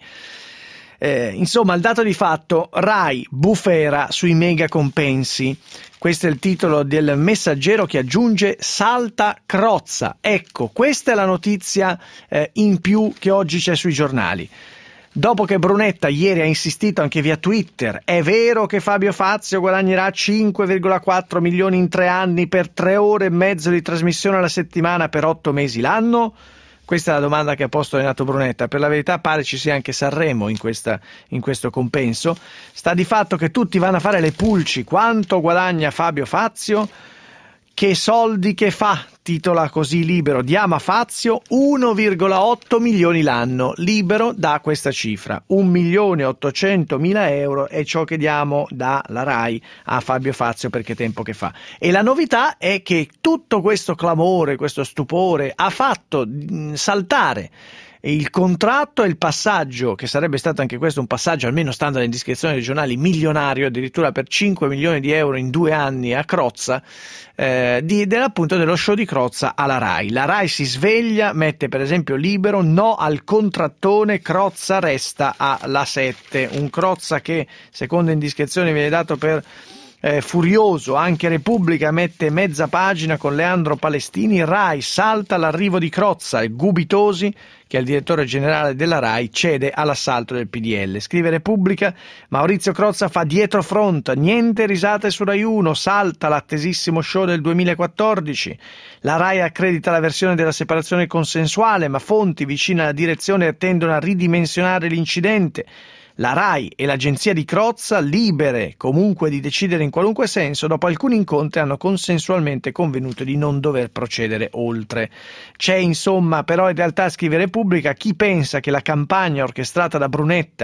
Eh, insomma, il dato di fatto: Rai bufera sui mega compensi. Questo è il titolo del Messaggero, che aggiunge: salta Crozza. Ecco, questa è la notizia eh, in più che oggi c'è sui giornali. Dopo che Brunetta ieri ha insistito anche via Twitter: è vero che Fabio Fazio guadagnerà cinque virgola quattro milioni in tre anni per tre ore e mezzo di trasmissione alla settimana per otto mesi l'anno? Questa è la domanda che ha posto Renato Brunetta. Per la verità pare ci sia anche Sanremo in, questa, in questo compenso. Sta di fatto che tutti vanno a fare le pulci. Quanto guadagna Fabio Fazio? Che soldi che fa? Titola così Libero. Diamo a Fazio uno virgola otto milioni l'anno. Libero dà questa cifra. un milione e ottocentomila euro è ciò che diamo dalla Rai a Fabio Fazio per Che Tempo che fa. E la novità è che tutto questo clamore, questo stupore ha fatto saltare il contratto e il passaggio, che sarebbe stato anche questo un passaggio, almeno stando alle indiscrezioni regionali, milionario, addirittura per cinque milioni di euro in due anni a Crozza, eh, di, dell'appunto dello show di Crozza alla Rai. La Rai si sveglia, mette per esempio Libero, no al contrattone, Crozza resta alla sette. Un Crozza che, secondo indiscrezioni, viene dato per Eh, furioso. Anche Repubblica mette mezza pagina con Leandro Palestini: Rai salta l'arrivo di Crozza, e Gubitosi, che è il direttore generale della Rai, cede all'assalto del P D L. Scrive Repubblica: Maurizio Crozza fa dietrofront, niente risate su Rai uno, salta l'attesissimo show del duemilaquattordici. La Rai accredita la versione della separazione consensuale, ma fonti vicine alla direzione tendono a ridimensionare l'incidente. La Rai e l'agenzia di Crozza, libere comunque di decidere in qualunque senso, dopo alcuni incontri hanno consensualmente convenuto di non dover procedere oltre. C'è insomma, però in realtà, scrive Repubblica, chi pensa che la campagna orchestrata da Brunetta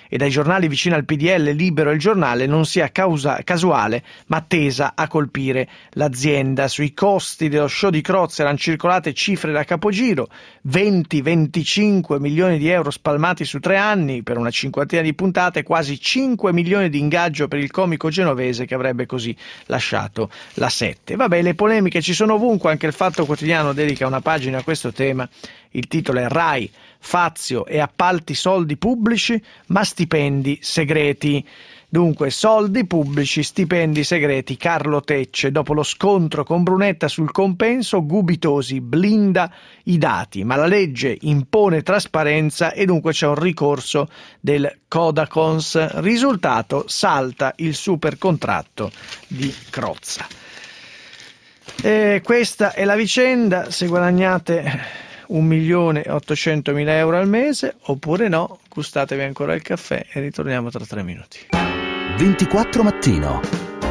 e dai giornali vicini al P D L, Libero e Il Giornale non sia causa, casuale, ma tesa a colpire l'azienda. Sui costi dello show di Crozza erano circolate cifre da capogiro, venti venticinque milioni di euro spalmati su tre anni per una cinquantina di puntate, quasi cinque milioni di ingaggio per il comico genovese che avrebbe così lasciato la sette. Vabbè, le polemiche ci sono ovunque, anche il Fatto Quotidiano dedica una pagina a questo tema. Il titolo è Rai, Fazio e appalti soldi pubblici, ma stipendi segreti. Dunque, soldi pubblici, stipendi segreti. Carlo Tecce, dopo lo scontro con Brunetta sul compenso, Gubitosi blinda i dati, ma la legge impone trasparenza e dunque c'è un ricorso del Codacons. Risultato, salta il super contratto di Crozza. E questa è la vicenda. Se guadagnate un milione e ottocentomila euro al mese, oppure no, gustatevi ancora il caffè e ritorniamo tra tre minuti. ventiquattro Mattino.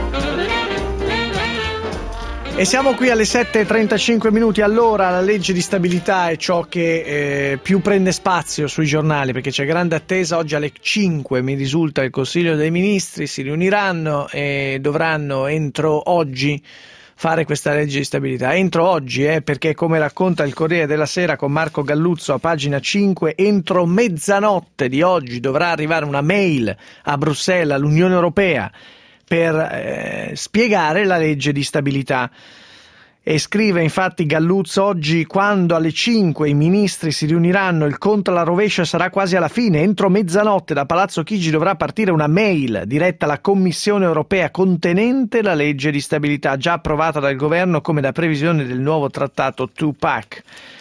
E siamo qui alle sette e trentacinque minuti. Allora, la legge di stabilità è ciò che eh, più prende spazio sui giornali, perché c'è grande attesa. Oggi alle cinque mi risulta il Consiglio dei Ministri si riuniranno e dovranno entro oggi fare questa legge di stabilità. Entro oggi, eh, perché come racconta il Corriere della Sera con Marco Galluzzo a pagina cinque, entro mezzanotte di oggi dovrà arrivare una mail a Bruxelles, all'Unione Europea, per eh, spiegare la legge di stabilità. E scrive infatti Galluzzo: oggi, quando alle cinque i ministri si riuniranno, il conto alla rovescia sarà quasi alla fine. Entro mezzanotte da Palazzo Chigi dovrà partire una mail diretta alla Commissione Europea contenente la legge di stabilità, già approvata dal governo come da previsione del nuovo trattato due pack.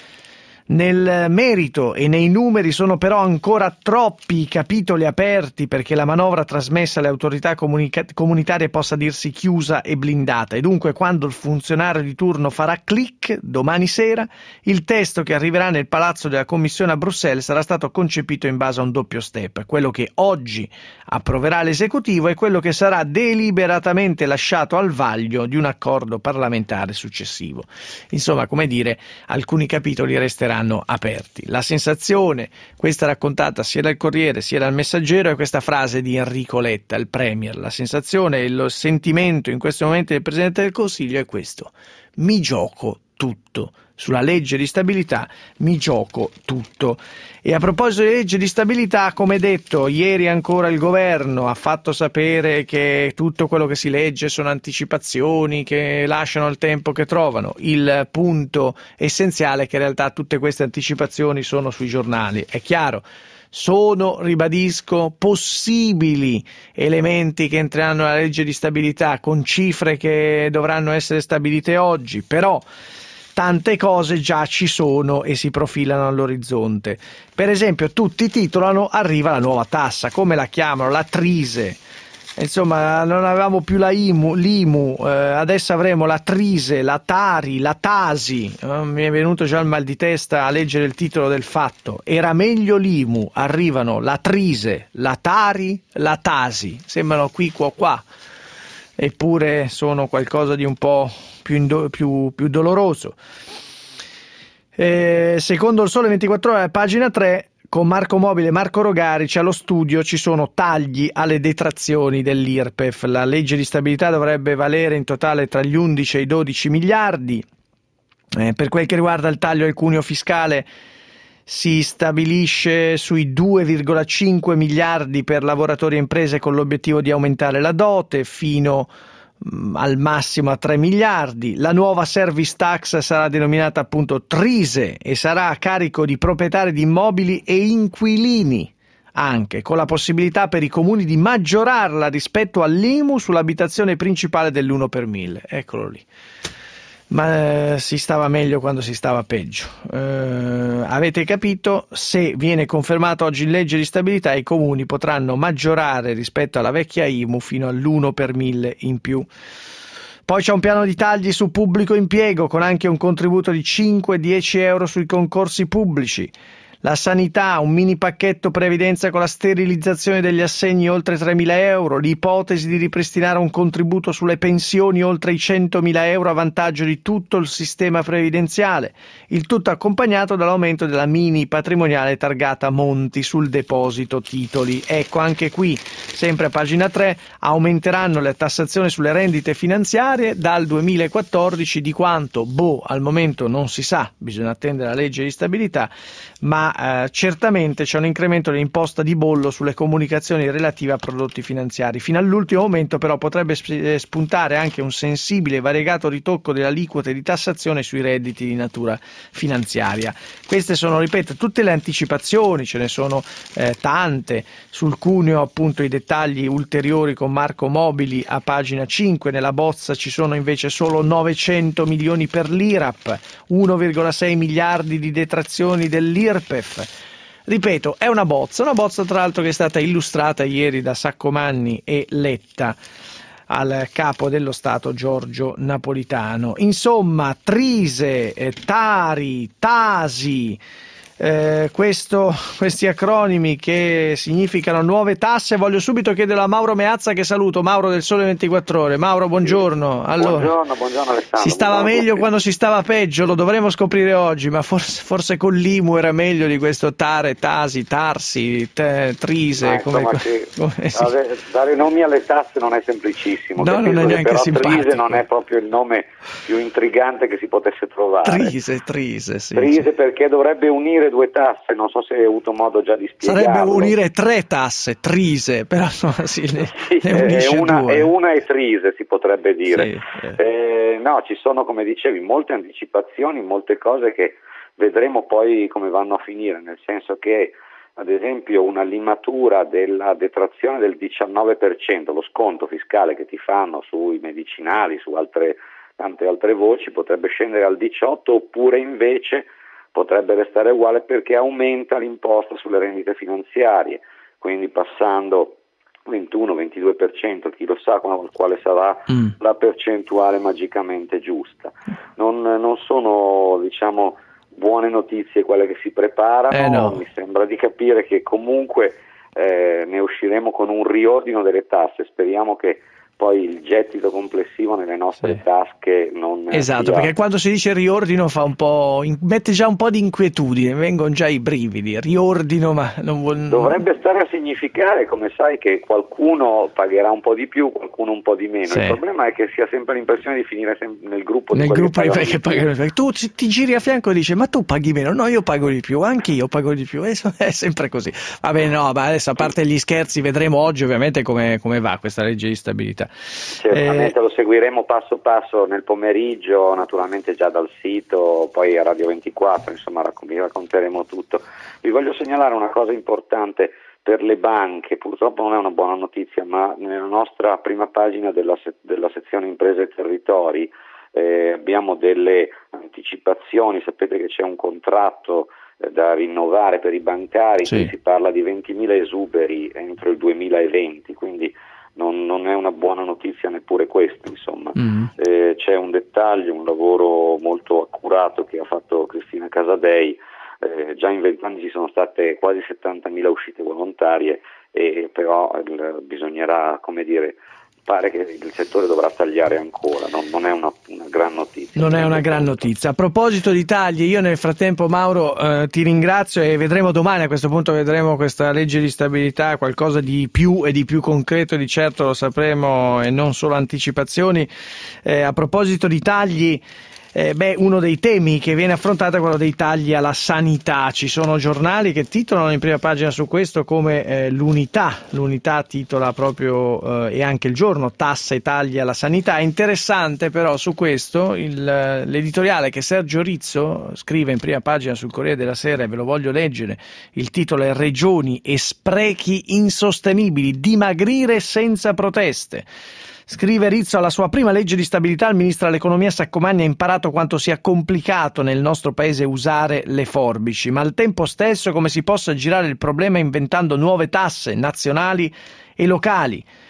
Nel merito e nei numeri sono però ancora troppi i capitoli aperti perché la manovra trasmessa alle autorità comunica- comunitarie possa dirsi chiusa e blindata, e dunque quando il funzionario di turno farà click domani sera, il testo che arriverà nel palazzo della Commissione a Bruxelles sarà stato concepito in base a un doppio step: quello che oggi approverà l'esecutivo e quello che sarà deliberatamente lasciato al vaglio di un accordo parlamentare successivo. Insomma, come dire, alcuni capitoli resteranno aperti. La sensazione, questa raccontata sia dal Corriere sia dal Messaggero, è questa frase di Enrico Letta, il Premier. La sensazione e il sentimento in questo momento del Presidente del Consiglio è questo: mi gioco tutto. Sulla legge di stabilità mi gioco tutto. E a proposito di legge di stabilità, come detto, ieri ancora il governo ha fatto sapere che tutto quello che si legge sono anticipazioni che lasciano il tempo che trovano. Il punto essenziale è che in realtà tutte queste anticipazioni sono sui giornali. È chiaro, sono, ribadisco, possibili elementi che entreranno nella legge di stabilità con cifre che dovranno essere stabilite oggi, però tante cose già ci sono e si profilano all'orizzonte. Per esempio, tutti titolano arriva la nuova tassa, come la chiamano? La Trise. Insomma, non avevamo più la I M U, l'I M U, eh, adesso avremo la Trise, la Tari, la Tasi. Eh, mi è venuto già il mal di testa a leggere il titolo del Fatto. Era meglio l'I M U, arrivano la Trise, la Tari, la Tasi. Sembrano qui qua qua, eppure sono qualcosa di un po' più, indo- più, più doloroso. Eh, secondo il Sole ventiquattro Ore, pagina tre, con Marco Mobile e Marco Rogarici allo studio, ci sono tagli alle detrazioni dell'I R P E F. La legge di stabilità dovrebbe valere in totale tra gli undici e i dodici miliardi. Eh, per quel che riguarda il taglio al cuneo fiscale, si stabilisce sui due virgola cinque miliardi per lavoratori e imprese con l'obiettivo di aumentare la dote fino mh, al massimo a tre miliardi. La nuova service tax sarà denominata appunto Trise e sarà a carico di proprietari di immobili e inquilini, anche con la possibilità per i comuni di maggiorarla rispetto all'I M U sull'abitazione principale dell'uno per mille. Eccolo lì. Ma eh, si stava meglio quando si stava peggio. Eh, avete capito? Se viene confermato oggi in legge di stabilità, i comuni potranno maggiorare rispetto alla vecchia I M U fino all'uno per mille in più. Poi c'è un piano di tagli su pubblico impiego con anche un contributo di cinque dieci euro sui concorsi pubblici. La sanità, un mini pacchetto previdenza con la sterilizzazione degli assegni oltre tremila euro, l'ipotesi di ripristinare un contributo sulle pensioni oltre i centomila euro a vantaggio di tutto il sistema previdenziale, il tutto accompagnato dall'aumento della mini patrimoniale targata Monti sul deposito titoli. Ecco, anche qui, sempre a pagina tre, aumenteranno le tassazioni sulle rendite finanziarie dal duemilaquattordici di quanto, boh, al momento non si sa, bisogna attendere la legge di stabilità, ma eh, certamente c'è un incremento dell'imposta di bollo sulle comunicazioni relative a prodotti finanziari. Fino all'ultimo momento però potrebbe spuntare anche un sensibile e variegato ritocco delle aliquote di tassazione sui redditi di natura finanziaria. Queste sono, ripeto, tutte le anticipazioni, ce ne sono eh, tante. Sul cuneo appunto i dettagli ulteriori con Marco Mobili a pagina cinque, nella bozza ci sono invece solo novecento milioni per l'I R A P, uno virgola sei miliardi di detrazioni dell'I R P E F. Ripeto, è una bozza, una bozza tra l'altro che è stata illustrata ieri da Saccomanni e Letta al capo dello Stato Giorgio Napolitano. Insomma, Trise, eh, Tari, Tasi, eh, questo, questi acronimi che significano nuove tasse. Voglio subito chiedere a Mauro Meazza, che saluto, Mauro del Sole ventiquattro Ore. Mauro, buongiorno. Allora, buongiorno, buongiorno Alessandro. Si stava buongiorno meglio quando si stava peggio, lo dovremo scoprire oggi, ma forse, forse con l'I M U era meglio di questo Tare, Tasi, Tarsi, te, Trise. Ma, come, insomma, che, come si... dare, dare nomi alle tasse non è semplicissimo. No, non è neanche però simpatico. Trise non è proprio il nome più intrigante che si potesse trovare. Trise, Trise, sì. Trise sì. Perché dovrebbe unire due tasse, non so se hai avuto modo già di spiegarlo. Sarebbe unire tre tasse, Trise, però no, sì, ne, sì, ne unisce è una, due. È una e Trise, si potrebbe dire. Sì, eh. Eh, no, ci sono, come dicevi, molte anticipazioni, molte cose che vedremo poi come vanno a finire, nel senso che ad esempio una limatura della detrazione del diciannove per cento, lo sconto fiscale che ti fanno sui medicinali, su altre, tante altre voci, potrebbe scendere al diciotto, oppure invece potrebbe restare uguale perché aumenta l'imposta sulle rendite finanziarie, quindi passando ventuno ventidue per cento, chi lo sa quale sarà mm. la percentuale magicamente giusta. Non, non sono, diciamo, buone notizie quelle che si preparano, eh no. Mi sembra di capire che comunque eh, ne usciremo con un riordino delle tasse, speriamo che poi il gettito complessivo nelle nostre sì. tasche non esatto, sia... perché quando si dice riordino fa un po', mette già un po' di inquietudine, vengono già i brividi, riordino, ma non vuol... dovrebbe stare a significare, come sai, che qualcuno pagherà un po' di più, qualcuno un po' di meno. Sì. Il problema è che si ha sempre l'impressione di finire nel gruppo di nel quelli gruppo che pagano, che pagano di più. Tu ti giri a fianco e dici ma tu paghi meno, no, io pago di più, anche io pago di più, è sempre così. Vabbè, no, ma adesso a parte gli scherzi vedremo oggi ovviamente come, come va questa legge di stabilità. Certamente eh... lo seguiremo passo passo nel pomeriggio, naturalmente già dal sito, poi a Radio ventiquattro, insomma vi racconteremo tutto. Vi voglio segnalare una cosa importante per le banche, purtroppo non è una buona notizia, ma nella nostra prima pagina della, se- della sezione imprese e territori eh, abbiamo delle anticipazioni. Sapete che c'è un contratto eh, da rinnovare per i bancari, sì. Qui si parla di ventimila esuberi entro il duemilaventi, quindi Non, non è una buona notizia neppure questo, insomma. Mm. Eh, c'è un dettaglio, un lavoro molto accurato che ha fatto Cristina Casadei, eh, già in vent'anni ci sono state quasi settantamila uscite volontarie, e però il, bisognerà, come dire, pare che il settore dovrà tagliare ancora, non, non è una, una gran notizia. Non è una gran notizia. A proposito di tagli, io nel frattempo, Mauro, eh, ti ringrazio e vedremo domani, a questo punto vedremo questa legge di stabilità, qualcosa di più e di più concreto, di certo lo sapremo e non solo anticipazioni. Eh, a proposito di tagli, Eh, beh, uno dei temi che viene affrontato è quello dei tagli alla sanità. Ci sono giornali che titolano in prima pagina su questo, come eh, l'Unità. L'Unità titola proprio, eh, e anche il Giorno, tasse e tagli alla sanità. È interessante però su questo il, l'editoriale che Sergio Rizzo scrive in prima pagina sul Corriere della Sera, e ve lo voglio leggere. Il titolo è Regioni e sprechi insostenibili, dimagrire senza proteste. Scrive Rizzo: alla sua prima legge di stabilità il ministro dell'economia Saccomanni ha imparato quanto sia complicato nel nostro paese usare le forbici, ma al tempo stesso come si possa girare il problema inventando nuove tasse nazionali e locali.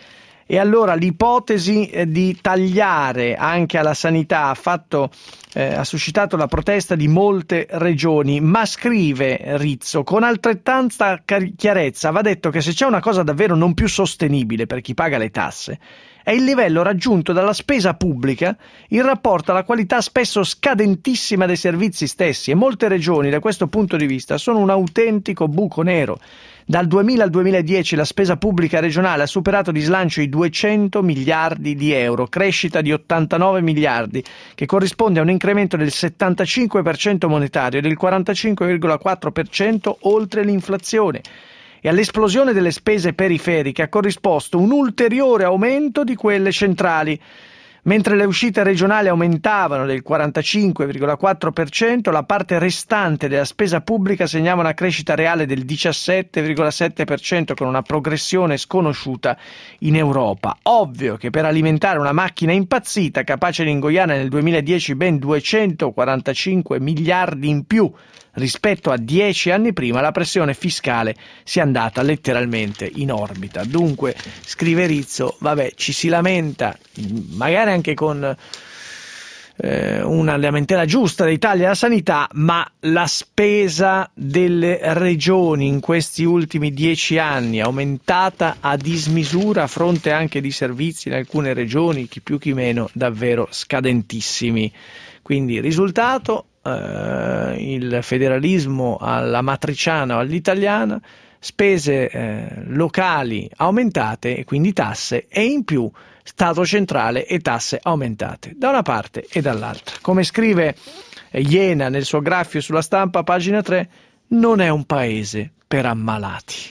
E allora l'ipotesi eh, di tagliare anche alla sanità ha fatto eh, ha suscitato la protesta di molte regioni, ma scrive Rizzo con altrettanta chiarezza: va detto che se c'è una cosa davvero non più sostenibile per chi paga le tasse è il livello raggiunto dalla spesa pubblica in rapporto alla qualità spesso scadentissima dei servizi stessi, e molte regioni da questo punto di vista sono un autentico buco nero. Dal duemila al duemiladieci la spesa pubblica regionale ha superato di slancio i duecento miliardi di euro, crescita di ottantanove miliardi, che corrisponde a un incremento del settantacinque per cento monetario e del quarantacinque virgola quattro per cento oltre l'inflazione. E all'esplosione delle spese periferiche ha corrisposto un ulteriore aumento di quelle centrali. Mentre le uscite regionali aumentavano del quarantacinque virgola quattro per cento, la parte restante della spesa pubblica segnava una crescita reale del diciassette virgola sette per cento, con una progressione sconosciuta in Europa. Ovvio che per alimentare una macchina impazzita capace di ingoiare nel duemiladieci ben duecentoquarantacinque miliardi in più rispetto a dieci anni prima, la pressione fiscale sia andata letteralmente in orbita. Dunque, scrive Rizzo, vabbè, ci si lamenta, magari anche con eh, una lamentela giusta dei tagli alla sanità, ma la spesa delle regioni in questi ultimi dieci anni è aumentata a dismisura, a fronte anche di servizi in alcune regioni, chi più chi meno, davvero scadentissimi. Quindi risultato: Uh, il federalismo alla matriciana o all'italiana, spese eh, locali aumentate e quindi tasse, e in più Stato centrale e tasse aumentate da una parte e dall'altra. Come scrive Iena nel suo graffio sulla Stampa, pagina tre, non è un paese per ammalati.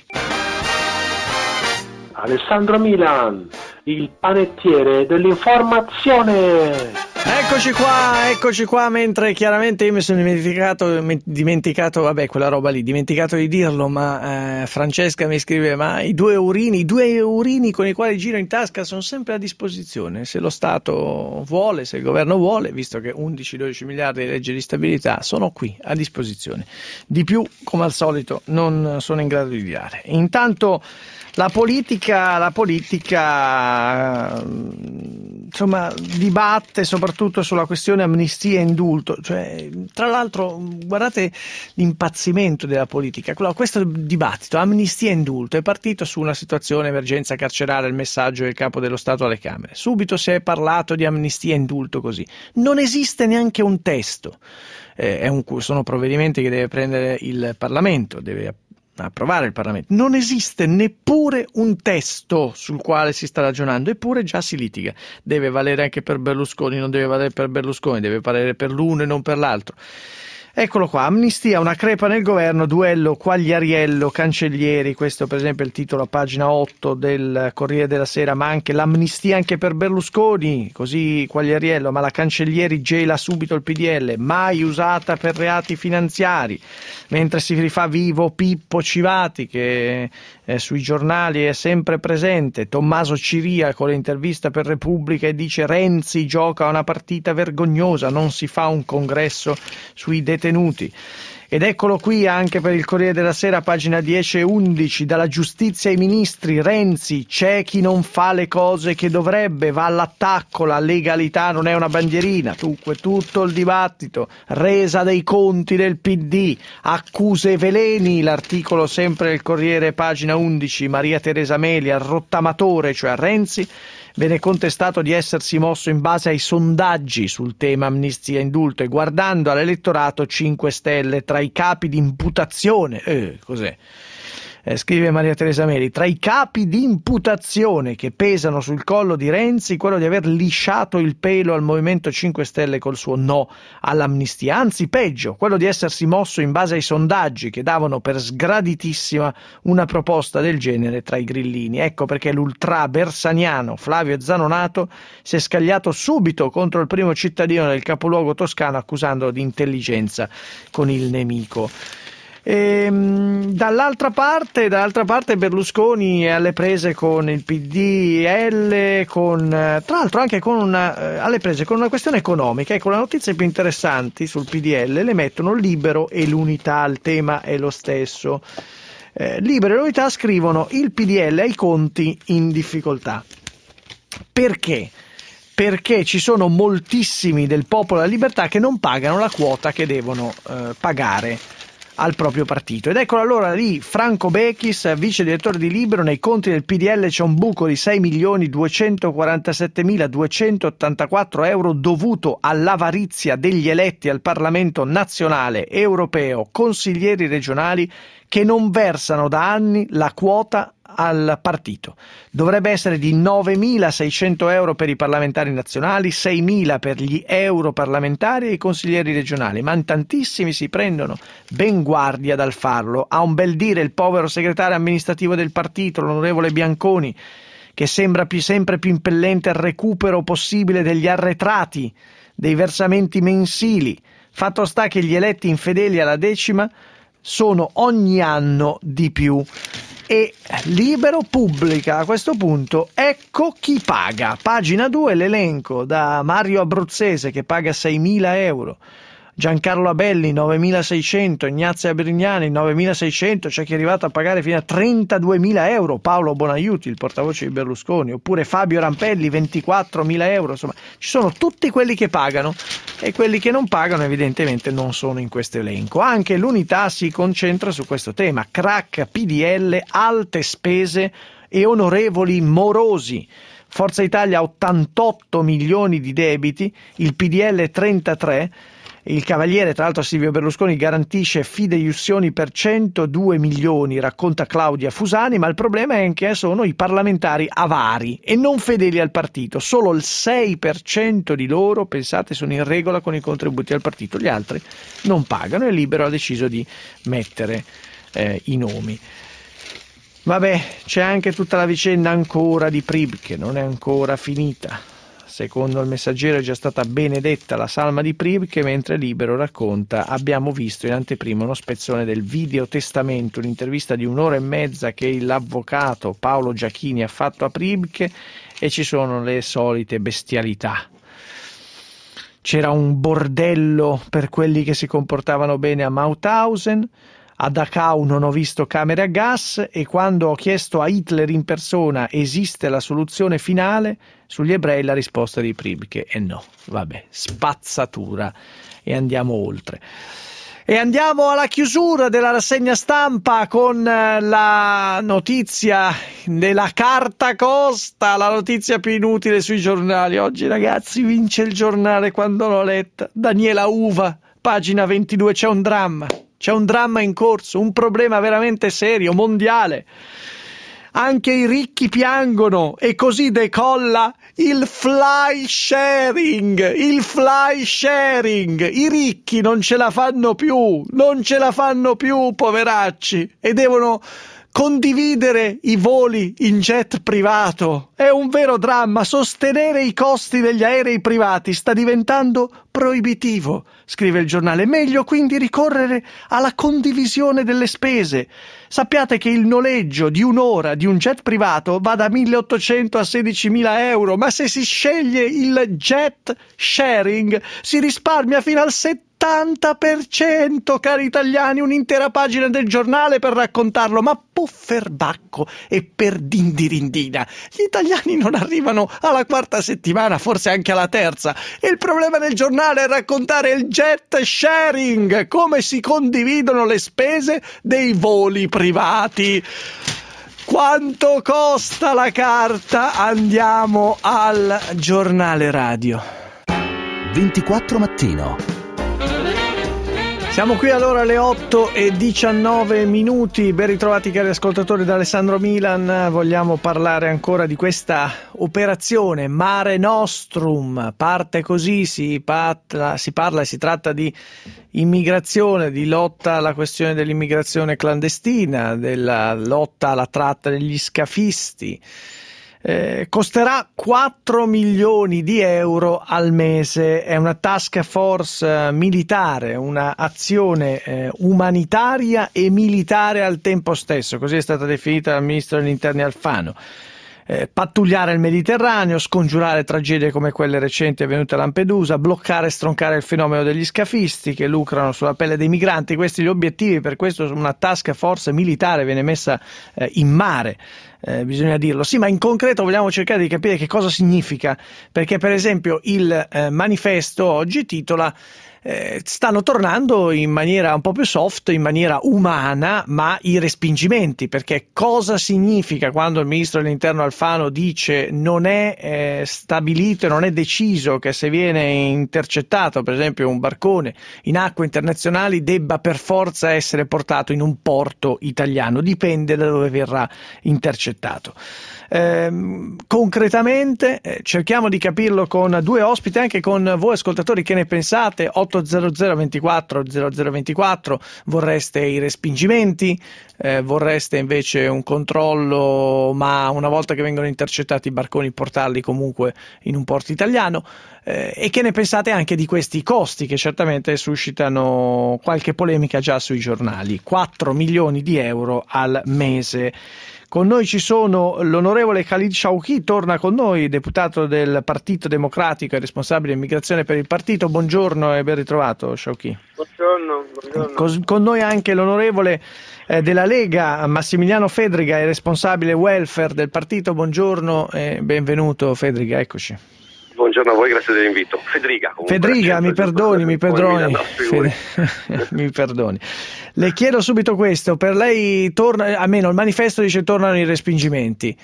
Alessandro Milan, il panettiere dell'informazione. Eccoci qua, eccoci qua, mentre chiaramente io mi sono dimenticato, dimenticato, vabbè, quella roba lì, dimenticato di dirlo, ma eh, Francesca mi scrive, ma i due eurini, i due eurini con i quali giro in tasca sono sempre a disposizione, se lo Stato vuole, se il governo vuole, visto che undici dodici miliardi di legge di stabilità sono qui a disposizione. Di più, come al solito, non sono in grado di dare. Intanto la politica, la politica insomma dibatte soprattutto sulla questione amnistia e indulto, cioè, tra l'altro guardate l'impazzimento della politica, questo dibattito amnistia e indulto è partito su una situazione emergenza carceraria, il messaggio del capo dello Stato alle Camere, subito si è parlato di amnistia e indulto così, non esiste neanche un testo, eh, è un, sono provvedimenti che deve prendere il Parlamento, deve approvare il Parlamento, non esiste neppure un testo sul quale si sta ragionando, eppure già si litiga, deve valere anche per Berlusconi, non deve valere per Berlusconi, deve valere per l'uno e non per l'altro. Eccolo qua, amnistia, una crepa nel governo, duello Quagliariello, Cancellieri, questo per esempio è il titolo a pagina otto del Corriere della Sera, ma anche l'amnistia anche per Berlusconi, così Quagliariello, ma la Cancellieri gela subito il P D L, mai usata per reati finanziari, mentre si rifà vivo Pippo Civati che eh, sui giornali è sempre presente, Tommaso Ciria con l'intervista per Repubblica e dice Renzi gioca una partita vergognosa, non si fa un congresso sui detenuti. Ed eccolo qui anche per il Corriere della Sera, pagina dieci e undici, dalla giustizia ai ministri, Renzi, c'è chi non fa le cose che dovrebbe, va all'attacco, la legalità non è una bandierina, dunque tutto il dibattito, resa dei conti del P D, accuse e veleni, l'articolo sempre del Corriere, pagina undici, Maria Teresa Meli, al rottamatore, cioè a Renzi, viene contestato di essersi mosso in base ai sondaggi sul tema amnistia e indulto e guardando all'elettorato cinque Stelle tra i capi di imputazione. Eh, cos'è? Eh, scrive Maria Teresa Meli, tra i capi di imputazione che pesano sul collo di Renzi quello di aver lisciato il pelo al Movimento cinque Stelle col suo no all'amnistia, anzi peggio, quello di essersi mosso in base ai sondaggi che davano per sgraditissima una proposta del genere tra i grillini. Ecco perché l'ultra bersaniano Flavio Zanonato si è scagliato subito contro il primo cittadino del capoluogo toscano accusandolo di intelligenza con il nemico. E, dall'altra parte, dall'altra parte Berlusconi è alle prese con il P D L, con, tra l'altro anche con una, alle prese con una questione economica. Ecco, le notizie più interessanti sul P D L le mettono Libero e l'Unità, il tema è lo stesso. Eh, Libero e l'Unità scrivono il P D L ai conti in difficoltà. Perché? Perché ci sono moltissimi del Popolo della Libertà che non pagano la quota che devono eh, pagare al proprio partito. Ed eccola allora lì Franco Bechis, vice direttore di Libero: nei conti del P D L c'è un buco di sei milioni duecentoquarantasettemiladuecentottantaquattro euro dovuto all'avarizia degli eletti al Parlamento nazionale, europeo, consiglieri regionali che non versano da anni la quota al partito. Dovrebbe essere di novemilaseicento euro per i parlamentari nazionali, seimila per gli europarlamentari e i consiglieri regionali, ma in tantissimi si prendono ben guardia dal farlo. Ha un bel dire il povero segretario amministrativo del partito, l'onorevole Bianconi, che sembra più, sempre più impellente il recupero possibile degli arretrati dei versamenti mensili. Fatto sta che gli eletti infedeli alla decima sono ogni anno di più. E Libero pubblica a questo punto ecco chi paga. Pagina due, l'elenco da Mario Abruzzese che paga seimila euro, Giancarlo Abelli novemilaseicento, Ignazio Abrignani novemilaseicento, c'è chi è arrivato a pagare fino a trentaduemila euro, Paolo Bonaiuti, il portavoce di Berlusconi, oppure Fabio Rampelli ventiquattromila euro. Insomma, ci sono tutti quelli che pagano e quelli che non pagano evidentemente non sono in questo elenco. Anche l'Unità si concentra su questo tema: crack P D L, alte spese e onorevoli morosi. Forza Italia ottantotto milioni di debiti, il P D L trentatré. Il cavaliere, tra l'altro Silvio Berlusconi, garantisce fideiussioni per centodue milioni, racconta Claudia Fusani, ma il problema è che sono i parlamentari avari e non fedeli al partito. Solo il sei per cento di loro, pensate, sono in regola con i contributi al partito, gli altri non pagano e Libero ha deciso di mettere eh, i nomi. Vabbè, c'è anche tutta la vicenda ancora di Prib, che non è ancora finita. Secondo il Messaggero è già stata benedetta la salma di Pribke, mentre Libero racconta: abbiamo visto in anteprima uno spezzone del videotestamento, un'intervista di un'ora e mezza che l'avvocato Paolo Giachini ha fatto a Pribke e ci sono le solite bestialità. C'era un bordello per quelli che si comportavano bene a Mauthausen, a Dachau non ho visto camere a gas, e quando ho chiesto a Hitler in persona esiste la soluzione finale sugli ebrei, la risposta di Pribke è no. Vabbè, spazzatura, e andiamo oltre. E andiamo alla chiusura della rassegna stampa con la notizia della carta costa, la notizia più inutile sui giornali. Oggi, ragazzi, vince il giornale quando l'ho letta. Daniela Uva, pagina ventidue, c'è un dramma. C'è un dramma in corso, un problema veramente serio, mondiale. Anche i ricchi piangono e così decolla il fly sharing, il fly sharing. I ricchi non ce la fanno più, non ce la fanno più, poveracci, e devono condividere i voli in jet privato. È un vero dramma. Sostenere i costi degli aerei privati sta diventando proibitivo, scrive il giornale. Meglio quindi ricorrere alla condivisione delle spese. Sappiate che il noleggio di un'ora di un jet privato va da milleottocento a sedicimila euro, ma se si sceglie il jet sharing si risparmia fino al settanta per cento, cari italiani. Un'intera pagina del giornale per raccontarlo, ma pufferbacco e per dindirindina. Gli italiani non arrivano alla quarta settimana, forse anche alla terza, e il problema del giornale è raccontare il jet sharing, come si condividono le spese dei voli privati. Quanto costa la carta? Andiamo al giornale radio. ventiquattro mattino. Siamo qui allora alle otto e diciannove minuti, ben ritrovati cari ascoltatori da Alessandro Milan. Vogliamo parlare ancora di questa operazione Mare Nostrum. Parte così, si parla, si parla e si tratta di immigrazione, di lotta alla questione dell'immigrazione clandestina, della lotta alla tratta degli scafisti. Eh, costerà quattro milioni di euro al mese, è una task force eh, militare, una azione eh, umanitaria e militare al tempo stesso, così è stata definita dal ministro degli interni Alfano. Eh, pattugliare il Mediterraneo, scongiurare tragedie come quelle recenti avvenute a Lampedusa, bloccare e stroncare il fenomeno degli scafisti che lucrano sulla pelle dei migranti. Questi gli obiettivi, per questo una task force militare viene messa eh, in mare. eh, bisogna dirlo. Sì, ma in concreto vogliamo cercare di capire che cosa significa, perché per esempio il eh, manifesto oggi titola Eh, stanno tornando in maniera un po' più soft, in maniera umana, ma i respingimenti, perché cosa significa quando il ministro dell'interno Alfano dice non è eh, stabilito, non è deciso che se viene intercettato per esempio un barcone in acque internazionali debba per forza essere portato in un porto italiano, dipende da dove verrà intercettato. Eh, concretamente eh, cerchiamo di capirlo con due ospiti, anche con voi ascoltatori. Che ne pensate? otto zero zero ventiquattro zero zero ventiquattro, vorreste i respingimenti, eh, vorreste invece un controllo, ma una volta che vengono intercettati i barconi portarli comunque in un porto italiano? Eh, e che ne pensate anche di questi costi che certamente suscitano qualche polemica già sui giornali? quattro milioni di euro al mese. Con noi ci sono l'onorevole Khalid Shawki, torna con noi, deputato del Partito Democratico e responsabile immigrazione per il partito. Buongiorno e ben ritrovato, Shawki. Buongiorno, buongiorno. Con, con noi anche l'onorevole eh, della Lega, Massimiliano Fedriga, è responsabile welfare del partito. Buongiorno e benvenuto Fedriga, eccoci. Buongiorno a voi, grazie dell'invito. Fedriga. Fedriga, mi perdoni, mi perdoni. No, Fede... mi perdoni. Le chiedo subito questo, per lei torna, almeno il manifesto dice tornano i respingimenti.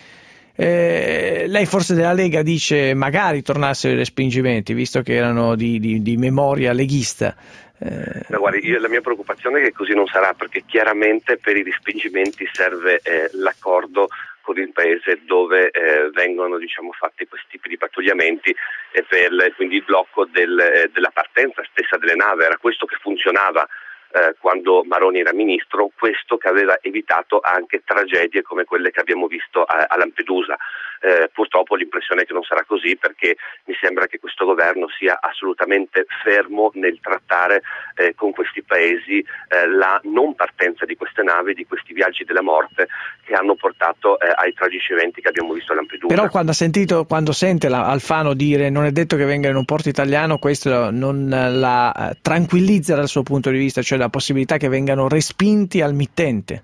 Eh, lei forse della Lega dice magari tornassero i respingimenti, visto che erano di, di, di memoria leghista. Eh... No, guardi, io, la mia preoccupazione è che così non sarà, perché chiaramente per i respingimenti serve eh, l'accordo con il paese dove eh, vengono diciamo fatti questi tipi di pattugliamenti e per quindi il blocco del, eh, della partenza stessa delle navi. Era questo che funzionava eh, quando Maroni era ministro, questo che aveva evitato anche tragedie come quelle che abbiamo visto a, a Lampedusa. Eh, purtroppo l'impressione è che non sarà così, perché mi sembra che questo governo sia assolutamente fermo nel trattare eh, con questi paesi eh, la non partenza di queste navi, di questi viaggi della morte che hanno portato eh, ai tragici eventi che abbiamo visto a Lampedusa. Però quando ha sentito, quando sente la, Alfano dire non è detto che venga in un porto italiano, questo non la eh, tranquillizza dal suo punto di vista, cioè la possibilità che vengano respinti al mittente?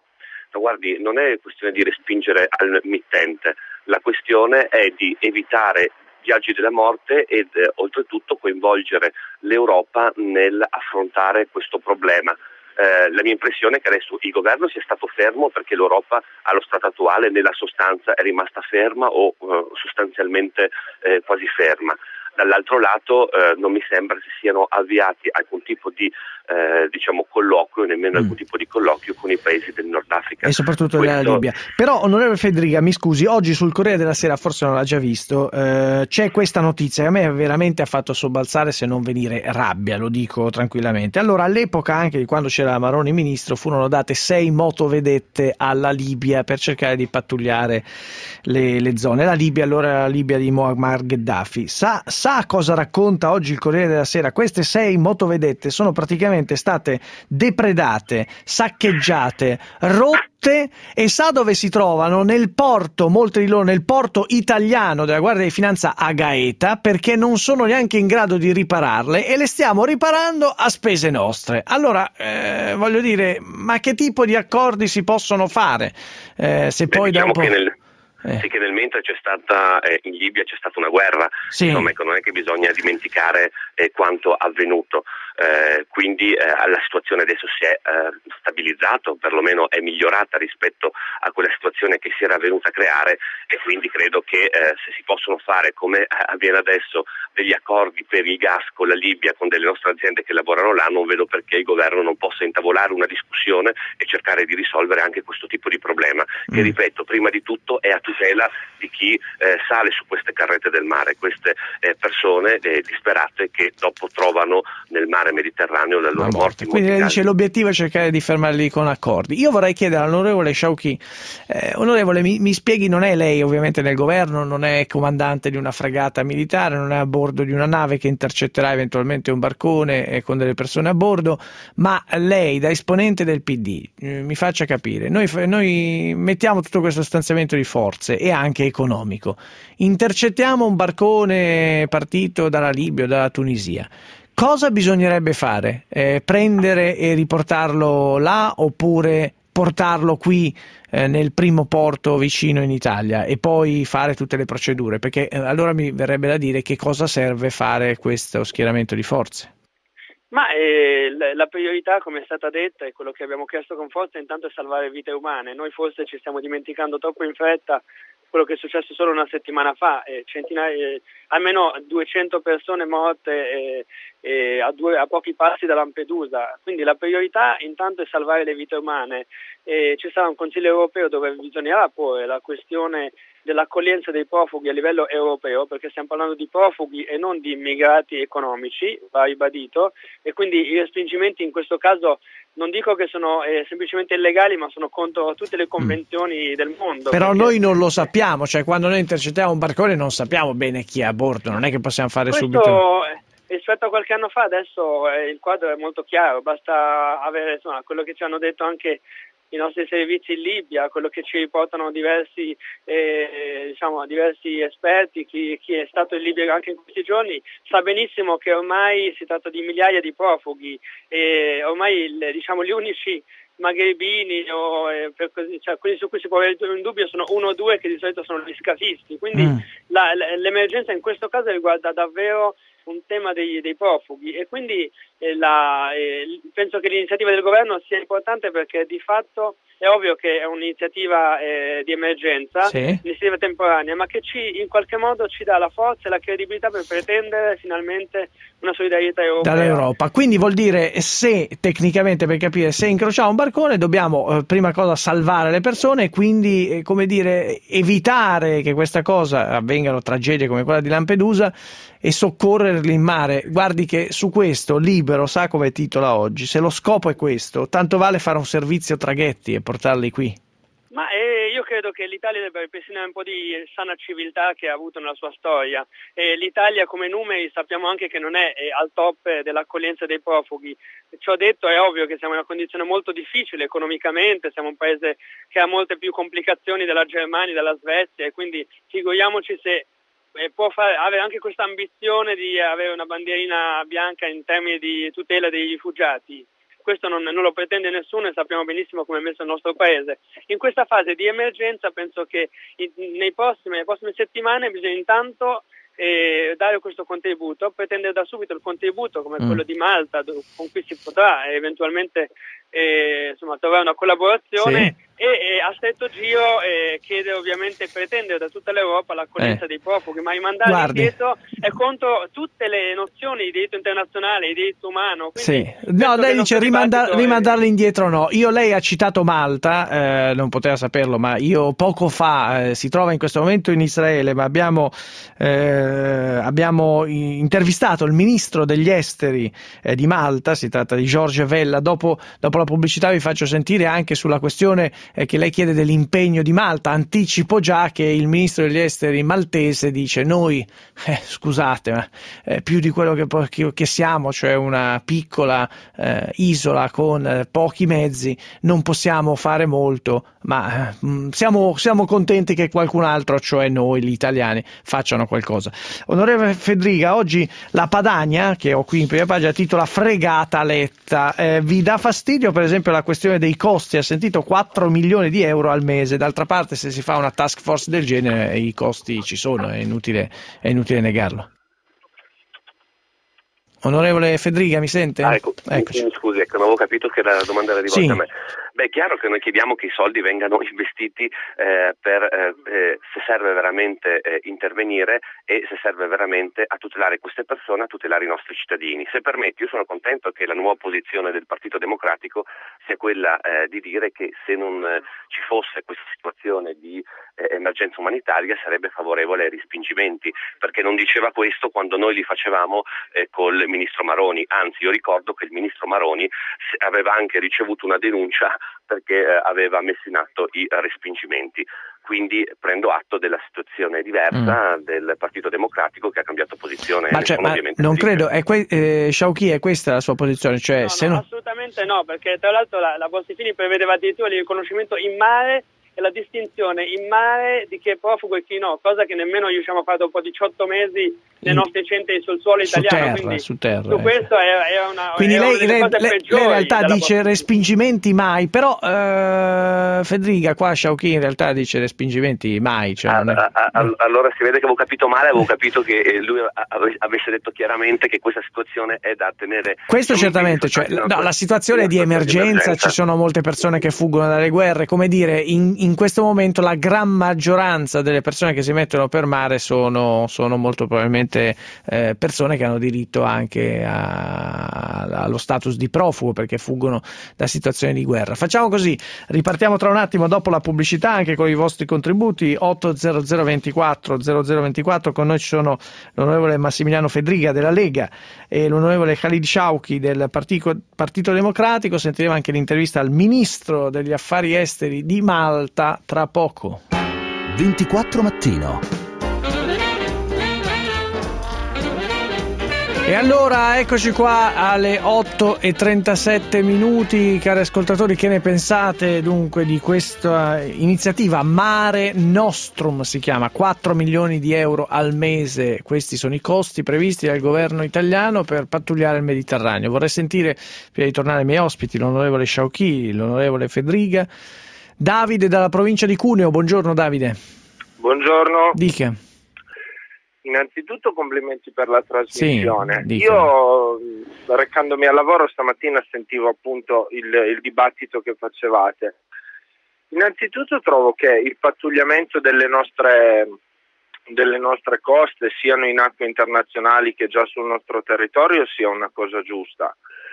No, guardi, non è questione di respingere al mittente. La questione è di evitare viaggi della morte ed eh, oltretutto coinvolgere l'Europa nell'affrontare questo problema. Eh, la mia impressione è che adesso il governo sia stato fermo perché l'Europa allo stato attuale nella sostanza è rimasta ferma o eh, sostanzialmente eh, quasi ferma. Dall'altro lato eh, non mi sembra si siano avviati alcun tipo di eh, diciamo colloquio, nemmeno mm. alcun tipo di colloquio con i paesi del Nord Africa. E soprattutto Questo... della Libia. Però, onorevole Fedriga, mi scusi, oggi sul Corriere della Sera, forse non l'ha già visto, eh, c'è questa notizia che a me veramente ha fatto sobbalzare, se non venire rabbia, lo dico tranquillamente. Allora, all'epoca, anche di quando c'era Maroni ministro, furono date sei motovedette alla Libia per cercare di pattugliare le, le zone. La Libia allora era la Libia di Muammar Gheddafi. Sa, sa cosa racconta oggi il Corriere della Sera? Queste sei motovedette sono praticamente state depredate, saccheggiate, rotte, e sa dove si trovano? Nel porto, molte di loro nel porto italiano della Guardia di Finanza a Gaeta, perché non sono neanche in grado di ripararle e le stiamo riparando a spese nostre. Allora, eh, voglio dire, ma che tipo di accordi si possono fare? Eh, se Beh, poi diciamo dopo... che nel... Eh. Sì, che nel mentre c'è stata eh, in Libia c'è stata una guerra, sì. Insomma, ecco, non è che bisogna dimenticare eh, quanto avvenuto, eh, quindi eh, la situazione adesso si è eh, stabilizzata, o perlomeno è migliorata rispetto a quella situazione che si era venuta a creare, e quindi credo che eh, se si possono fare, come avviene adesso, degli accordi per il gas con la Libia, con delle nostre aziende che lavorano là, non vedo perché il governo non possa intavolare una discussione e cercare di risolvere anche questo tipo di problema, che mm. ripeto, prima di tutto è a tutela di chi eh, sale su queste carrette del mare, queste eh, persone eh, disperate che dopo trovano nel mare Mediterraneo la loro morte. Quindi lei dice l'obiettivo è cercare di fermarli con accordi. Io vorrei chiedere all'onorevole Shawki, eh, onorevole, mi, mi spieghi, non è lei ovviamente nel governo, non è comandante di una fregata militare, non è a bordo di una nave che intercetterà eventualmente un barcone eh, con delle persone a bordo, ma lei da esponente del P D eh, mi faccia capire, noi, noi mettiamo tutto questo stanziamento di forze e anche economico, intercettiamo un barcone partito dalla Libia o dalla Tunisia, cosa bisognerebbe fare? Eh, prendere e riportarlo là, oppure portarlo qui eh, nel primo porto vicino in Italia e poi fare tutte le procedure, perché eh, allora mi verrebbe da dire che cosa serve fare questo schieramento di forze. Ma eh, la priorità, come è stata detta, e quello che abbiamo chiesto con forza, intanto è salvare vite umane. Noi forse ci stiamo dimenticando troppo in fretta quello che è successo solo una settimana fa, eh, centinaia, eh, almeno duecento persone morte eh, eh, a, due, a pochi passi da Lampedusa. Quindi la priorità intanto è salvare le vite umane. Eh, ci sarà un Consiglio europeo dove bisognerà porre la questione dell'accoglienza dei profughi a livello europeo, perché stiamo parlando di profughi e non di immigrati economici, va ribadito, e quindi i respingimenti in questo caso non dico che sono eh, semplicemente illegali, ma sono contro tutte le convenzioni mm. del mondo. Però perché... noi non lo sappiamo, cioè quando noi intercettiamo un barcone non sappiamo bene chi è a bordo, non è che possiamo fare Questo, subito... Rispetto a qualche anno fa adesso eh, il quadro è molto chiaro, basta avere insomma, quello che ci hanno detto anche i nostri servizi in Libia, quello che ci riportano diversi, eh, diciamo, diversi esperti, chi, chi è stato in Libia anche in questi giorni, sa benissimo che ormai si tratta di migliaia di profughi e ormai il, diciamo, gli unici magrebini o eh, per così, cioè, quelli su cui si può avere in dubbio sono uno o due che di solito sono gli scafisti, quindi mm. la, l'emergenza in questo caso riguarda davvero un tema dei, dei profughi e quindi eh, la, eh, penso che l'iniziativa del governo sia importante perché di fatto è ovvio che è un'iniziativa eh, di emergenza, sì. un'iniziativa temporanea, ma che ci, in qualche modo ci dà la forza e la credibilità per pretendere finalmente una solidarietà europea. Dall'Europa. Quindi vuol dire, se tecnicamente, per capire, se incrociamo un barcone dobbiamo eh, prima cosa salvare le persone e quindi eh, come dire evitare che questa cosa avvengano tragedie come quella di Lampedusa e soccorrerli in mare. Guardi che su questo Libero sa come titola oggi: se lo scopo è questo, tanto vale fare un servizio traghetti e portarli qui. Ma eh, io credo che l'Italia debba ripristinare un po' di sana civiltà che ha avuto nella sua storia. Eh, L'Italia come numeri sappiamo anche che non è eh, al top dell'accoglienza dei profughi. Ciò detto, è ovvio che siamo in una condizione molto difficile economicamente, siamo un paese che ha molte più complicazioni della Germania, della Svezia, e quindi figuriamoci se eh, può fare, avere anche questa ambizione di avere una bandierina bianca in termini di tutela dei rifugiati. Questo non, non lo pretende nessuno e sappiamo benissimo come è messo il nostro paese. In questa fase di emergenza penso che in, nei prossimi, nelle prossime settimane bisogna intanto eh, dare questo contributo, pretendere da subito il contributo come mm. quello di Malta, con cui si potrà eventualmente eh, insomma, trovare una collaborazione. Sì. E, e a stretto giro eh, chiede ovviamente e pretendere da tutta l'Europa l'accoglienza eh. dei profughi, ma rimandarli Guardi. indietro è contro tutte le nozioni di diritto internazionale, di diritto umano. Sì. No, lei dice rimanda- rimandarli è... indietro no. Io lei ha citato Malta, eh, non poteva saperlo, ma io poco fa eh, si trova in questo momento in Israele, ma abbiamo, eh, abbiamo intervistato il ministro degli esteri eh, di Malta, si tratta di Jorge Vella. Dopo, dopo la pubblicità vi faccio sentire anche sulla questione Eh, che lei chiede dell'impegno di Malta. Anticipo già che il ministro degli esteri maltese dice: noi eh, scusate ma eh, più di quello che, che, che siamo, cioè una piccola eh, isola con eh, pochi mezzi, non possiamo fare molto, ma eh, siamo, siamo contenti che qualcun altro, cioè noi gli italiani, facciano qualcosa. Onorevole Fedriga, oggi la Padania, che ho qui in prima pagina, titola Fregata Letta. Eh, vi dà fastidio per esempio la questione dei costi? Ha sentito quattro milioni di euro al mese. D'altra parte, se si fa una task force del genere i costi ci sono, è inutile, è inutile negarlo. Onorevole Fedriga, mi sente? Ah, ecco, scusi, ecco, non avevo capito che la domanda era rivolta sì. a me. Beh, è chiaro che noi chiediamo che i soldi vengano investiti eh, per eh, eh, se serve veramente eh, intervenire e se serve veramente a tutelare queste persone, a tutelare i nostri cittadini. Se permetti, io sono contento che la nuova posizione del Partito Democratico sia quella eh, di dire che se non eh, ci fosse questa situazione di eh, emergenza umanitaria sarebbe favorevole ai respingimenti, perché non diceva questo quando noi li facevamo eh, col ministro Maroni. Anzi, io ricordo che il ministro Maroni aveva anche ricevuto una denuncia perché eh, aveva messo in atto i respingimenti. Quindi prendo atto della situazione diversa mm. del Partito Democratico che ha cambiato posizione. Ma, cioè, ma non credo, è que- eh, Sciauchi, è questa la sua posizione? Cioè, no, se no, no... assolutamente no, perché tra l'altro la, la Bossi-Fini prevedeva addirittura il riconoscimento in mare è la distinzione in mare di chi è profugo e chi no, cosa che nemmeno riusciamo a fare dopo diciotto mesi nei nostri centri sul suolo italiano. Su terra, quindi su terra. su questo è, è una Quindi è lei, una delle lei, cose lei, peggiori lei in realtà della dice respingimenti mai, però eh, Federica qua Sciauchi in realtà dice respingimenti mai. Cioè Ah, non è... ah, ah, allora si vede che avevo capito male, avevo capito che lui ave- avesse detto chiaramente che questa situazione è da tenere. Questo certamente, cioè, no, la situazione è di emergenza, ci sono molte persone che fuggono dalle guerre, come dire, in, in questo momento la gran maggioranza delle persone che si mettono per mare sono, sono molto probabilmente eh, persone che hanno diritto anche a, allo status di profugo perché fuggono da situazioni di guerra. Facciamo così, ripartiamo tra un attimo dopo la pubblicità anche con i vostri contributi. Otto zero zero ventiquattro zero zero ventiquattro, con noi ci sono l'onorevole Massimiliano Fedriga della Lega e l'onorevole Khalid Sciauchi del Partito, Partito Democratico. Sentiremo anche l'intervista al ministro degli affari esteri di Malta tra poco. ventiquattro Mattino. E allora eccoci qua alle otto e trentasette minuti, cari ascoltatori, che ne pensate dunque di questa iniziativa Mare Nostrum? Si chiama, quattro milioni di euro al mese, questi sono i costi previsti dal governo italiano per pattugliare il Mediterraneo. Vorrei sentire, prima di tornare ai miei ospiti, l'onorevole Sciauchi, l'onorevole Fedriga. Davide dalla provincia di Cuneo, buongiorno Davide. Buongiorno. Dica. Innanzitutto complimenti per la trasmissione. Sì, io recandomi al lavoro stamattina sentivo appunto il, il dibattito che facevate. Innanzitutto trovo che il pattugliamento delle nostre, delle nostre coste, siano in acque internazionali che già sul nostro territorio, sia una cosa giusta,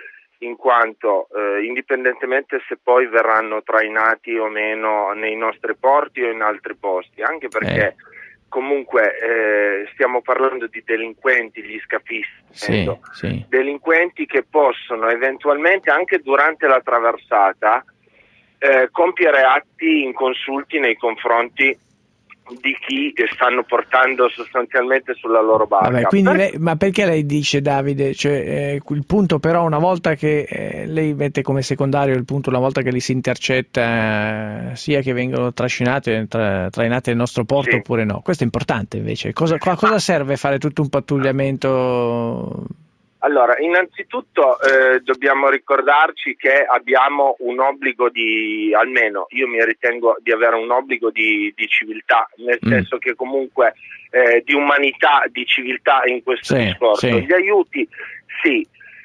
in quanto eh, indipendentemente se poi verranno trainati o meno nei nostri porti o in altri posti, anche perché eh. comunque eh, stiamo parlando di delinquenti, gli scafisti, sì, sì. delinquenti che possono eventualmente anche durante la traversata eh, compiere atti inconsulti nei confronti di chi stanno portando sostanzialmente sulla loro barca. Vabbè, quindi per... lei, ma perché lei dice, Davide, cioè, eh, il punto però una volta che eh, lei mette come secondario il punto una volta che li si intercetta eh, sia che vengono trascinati tra, trainati nel nostro porto sì. oppure no, questo è importante invece. Cosa, a cosa serve fare tutto un pattugliamento? Allora, innanzitutto eh, dobbiamo ricordarci che abbiamo un obbligo di, almeno io mi ritengo di avere un obbligo di, di civiltà, nel mm. senso che comunque eh, di umanità, di civiltà in questo sì, discorso. Sì. Gli aiuti, sì.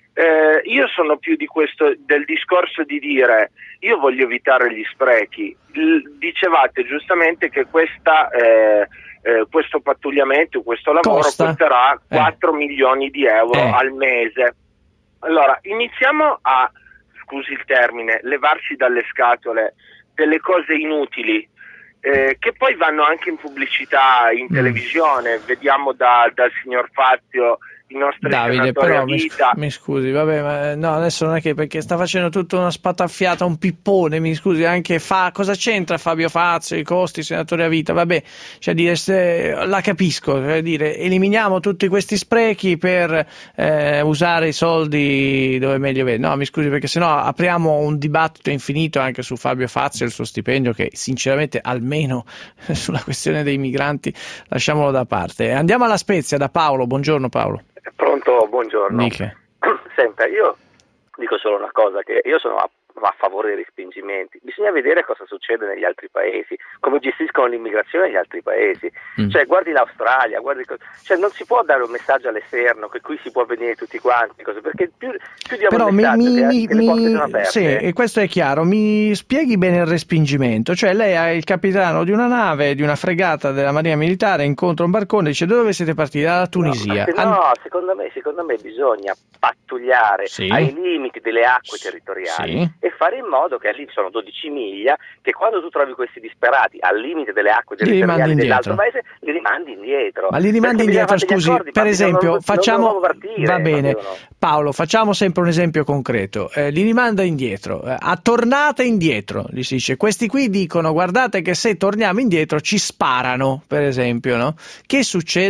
Eh, io sono più di questo, del discorso di dire io voglio evitare gli sprechi. L- dicevate giustamente che questa... Eh, Eh, questo pattugliamento, questo lavoro Costa. costerà eh. quattro milioni di euro eh. al mese. Allora, iniziamo a, scusi il termine, levarsi dalle scatole delle cose inutili eh, che poi vanno anche in pubblicità, in mm. televisione. Vediamo da, dal signor Fazio i nostri Davide, senatori però a mi, vita. mi scusi, vabbè, ma no, adesso non è che perché sta facendo tutta una spataffiata, un pippone, mi scusi, anche fa, cosa c'entra Fabio Fazio, i costi, senatori a vita, vabbè, cioè dire, se, la capisco, cioè dire, eliminiamo tutti questi sprechi per eh, usare i soldi dove meglio vede. No, mi scusi, perché sennò apriamo un dibattito infinito anche su Fabio Fazio e il suo stipendio, che sinceramente almeno sulla questione dei migranti lasciamolo da parte. Andiamo alla Spezia, da Paolo, buongiorno Paolo. Pronto, buongiorno. Dica. Senta, io dico solo una cosa, che io sono a, a favore dei respingimenti. Bisogna vedere cosa succede negli altri paesi, come gestiscono l'immigrazione negli altri paesi. Mm. Cioè, guardi l'Australia, guardi, cioè non si può dare un messaggio all'esterno che qui si può venire tutti quanti, cose, perché più, più diamo Però un mi, messaggio mi, che, mi, che le porte sono aperte. Sì, e questo è chiaro. Mi spieghi bene il respingimento, cioè lei è il capitano di una nave, di una fregata della Marina Militare, incontra un barcone e dice: da dove siete partiti? Dalla Tunisia. No, no An- secondo me, secondo me bisogna pattugliare sì. ai limiti delle acque territoriali sì. e fare in modo che lì sono dodici miglia, che quando tu trovi questi disperati al limite delle acque territoriali dell'altro paese li rimandi indietro. Ma li rimandi indietro, scusi, accordi, per esempio, non, facciamo non partire, va bene, Paolo, facciamo sempre un esempio concreto, eh, li rimanda indietro, eh, a tornata indietro, gli si dice, questi qui dicono guardate che se torniamo indietro ci sparano, per esempio, no? Che succede?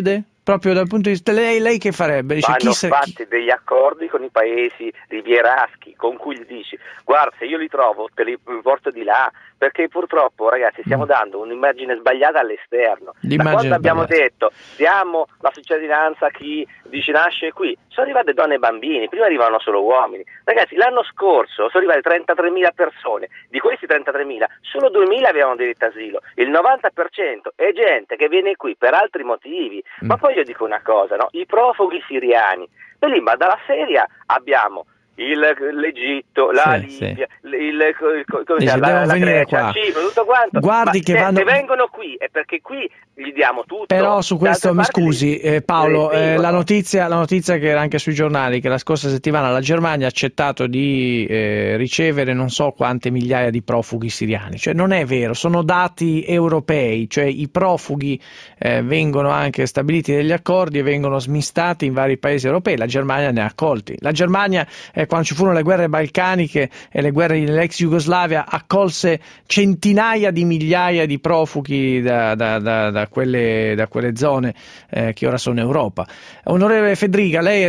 proprio dal punto di vista, lei, lei che farebbe? Dice, Vanno chi se, fatti chi... degli accordi con i paesi rivieraschi con cui gli dici guarda, se io li trovo te li porto di là, perché purtroppo ragazzi stiamo mm. dando un'immagine sbagliata all'esterno. Da quando abbiamo detto diamo la cittadinanza a chi dice nasce qui, sono arrivate donne e bambini, prima arrivavano solo uomini. Ragazzi, l'anno scorso sono arrivate trentatremila persone, di questi trentatremila solo duemila avevano diritto asilo, il novanta per cento è gente che viene qui per altri motivi. Mm. Ma poi io dico una cosa, no? I profughi siriani, e lì, ma dalla Siria abbiamo il, l'Egitto, la sì, Libia, sì. il, il, come Dice, la, la Grecia, il Cipro, tutto quanto. Guardi ma che se, vanno... se vengono qui è perché qui gli diamo tutto. Però su questo mi scusi eh, Paolo, eh, la, notizia, la notizia che era anche sui giornali, che la scorsa settimana la Germania ha accettato di eh, ricevere non so quante migliaia di profughi siriani, cioè non è vero, sono dati europei, cioè i profughi eh, vengono anche stabiliti degli accordi e vengono smistati in vari paesi europei, la Germania ne ha accolti. La Germania eh, quando ci furono le guerre balcaniche e le guerre nell'ex Jugoslavia accolse centinaia di migliaia di profughi da, da, da, da Quelle, da quelle zone eh, che ora sono Europa. Onorevole Fedriga, lei è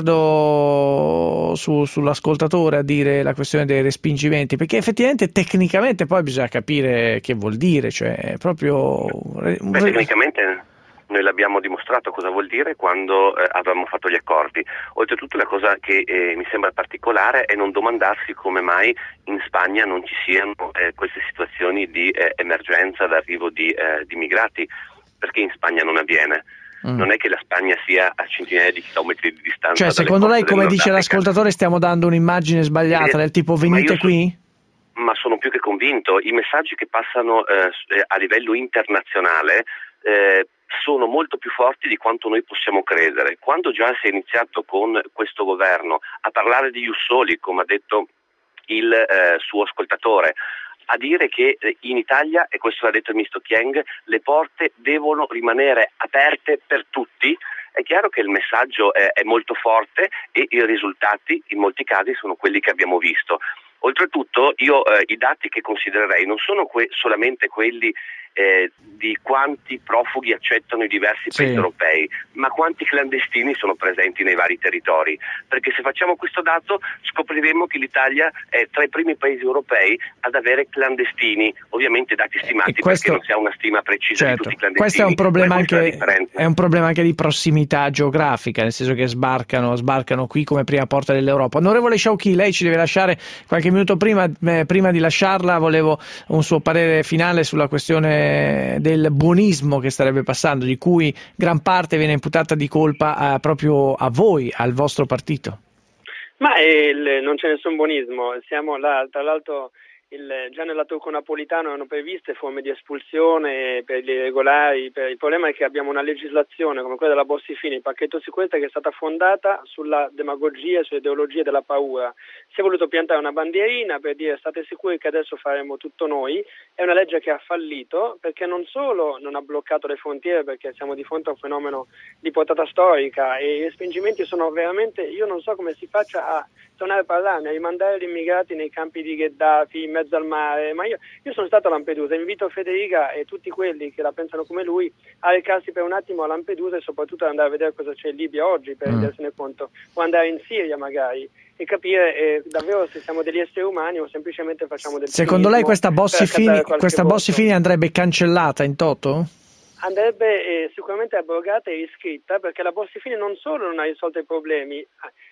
d'accordo su, sull'ascoltatore a dire la questione dei respingimenti? Perché effettivamente tecnicamente poi bisogna capire che vuol dire, cioè proprio... Beh, tecnicamente noi l'abbiamo dimostrato cosa vuol dire quando eh, avevamo fatto gli accordi. Oltretutto la cosa che eh, mi sembra particolare è non domandarsi come mai in Spagna non ci siano eh, queste situazioni di eh, emergenza d'arrivo di, eh, di immigrati, perché in Spagna non avviene. Mm. Non è che la Spagna sia a centinaia di chilometri di distanza. Cioè secondo lei, come dice l'ascoltatore, stiamo dando un'immagine sbagliata, del tipo venite qui? So, ma sono più che convinto, i messaggi che passano eh, a livello internazionale eh, sono molto più forti di quanto noi possiamo credere. Quando già si è iniziato con questo governo a parlare di ius soli, come ha detto il eh, suo ascoltatore, a dire che in Italia, e questo l'ha detto il ministro Kyenge, le porte devono rimanere aperte per tutti, è chiaro che il messaggio è, è molto forte e i risultati in molti casi sono quelli che abbiamo visto. Oltretutto io eh, i dati che considererei non sono que- solamente quelli eh, di quanti profughi accettano i diversi sì. paesi europei, ma quanti clandestini sono presenti nei vari territori, perché se facciamo questo dato scopriremo che l'Italia è tra i primi paesi europei ad avere clandestini, ovviamente dati stimati, questo, perché non si ha una stima precisa certo, di tutti i clandestini. Questo è un problema anche è un problema anche di prossimità geografica, nel senso che sbarcano sbarcano qui come prima porta dell'Europa. Onorevole Sciauchi, lei ci deve lasciare qualche minuto prima, eh, prima di lasciarla volevo un suo parere finale sulla questione del buonismo che starebbe passando, di cui gran parte viene imputata di colpa eh, proprio a voi, al vostro partito. Ma il, non c'è nessun buonismo, siamo là, tra l'altro il, già nell'attacco napolitano hanno previste forme di espulsione per gli irregolari. Per, il problema è che abbiamo una legislazione come quella della Bossi-Fini, il pacchetto sicurezza, che è stata fondata sulla demagogia e sulle ideologie della paura. Si è voluto piantare una bandierina per dire state sicuri che adesso faremo tutto noi. È una legge che ha fallito perché non solo non ha bloccato le frontiere, perché siamo di fronte a un fenomeno di portata storica e i respingimenti sono veramente, io non so come si faccia a tornare a parlarne, a rimandare gli immigrati nei campi di Gheddafi, in mezzo al mare, ma io, io sono stato a Lampedusa, invito Federica e tutti quelli che la pensano come lui a recarsi per un attimo a Lampedusa e soprattutto ad andare a vedere cosa c'è in Libia oggi per mm. rendersene conto, o andare in Siria magari e capire eh, davvero se siamo degli esseri umani o semplicemente facciamo del Secondo lei questa Bossi-Fini questa Bossi-Fini andrebbe cancellata in toto? Andrebbe eh, sicuramente abrogata e riscritta, perché la Bossi-Fini non solo non ha risolto i problemi,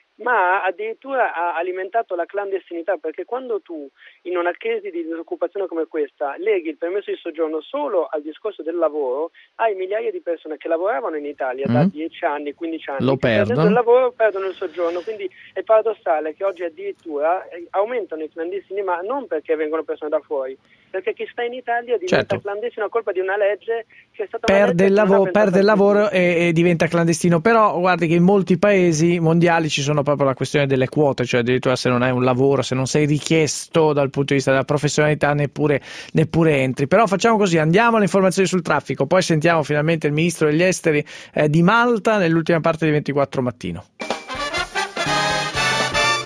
ma addirittura ha alimentato la clandestinità, perché quando tu in una crisi di disoccupazione come questa leghi il permesso di soggiorno solo al discorso del lavoro, hai migliaia di persone che lavoravano in Italia mm. da dieci anni, quindici anni, lo perdono il lavoro, perdono il soggiorno, quindi è paradossale che oggi addirittura aumentano i clandestini, ma non perché vengono persone da fuori, perché chi sta in Italia diventa certo. clandestino a colpa di una legge che è stata perde il lavoro, perde il lavoro e, e diventa clandestino. Però guardi che in molti paesi mondiali ci sono proprio la questione delle quote, cioè addirittura se non hai un lavoro, se non sei richiesto dal punto di vista della professionalità, neppure, neppure entri. Però facciamo così, andiamo alle informazioni sul traffico, poi sentiamo finalmente il ministro degli esteri eh, di Malta nell'ultima parte di ventiquattro mattino.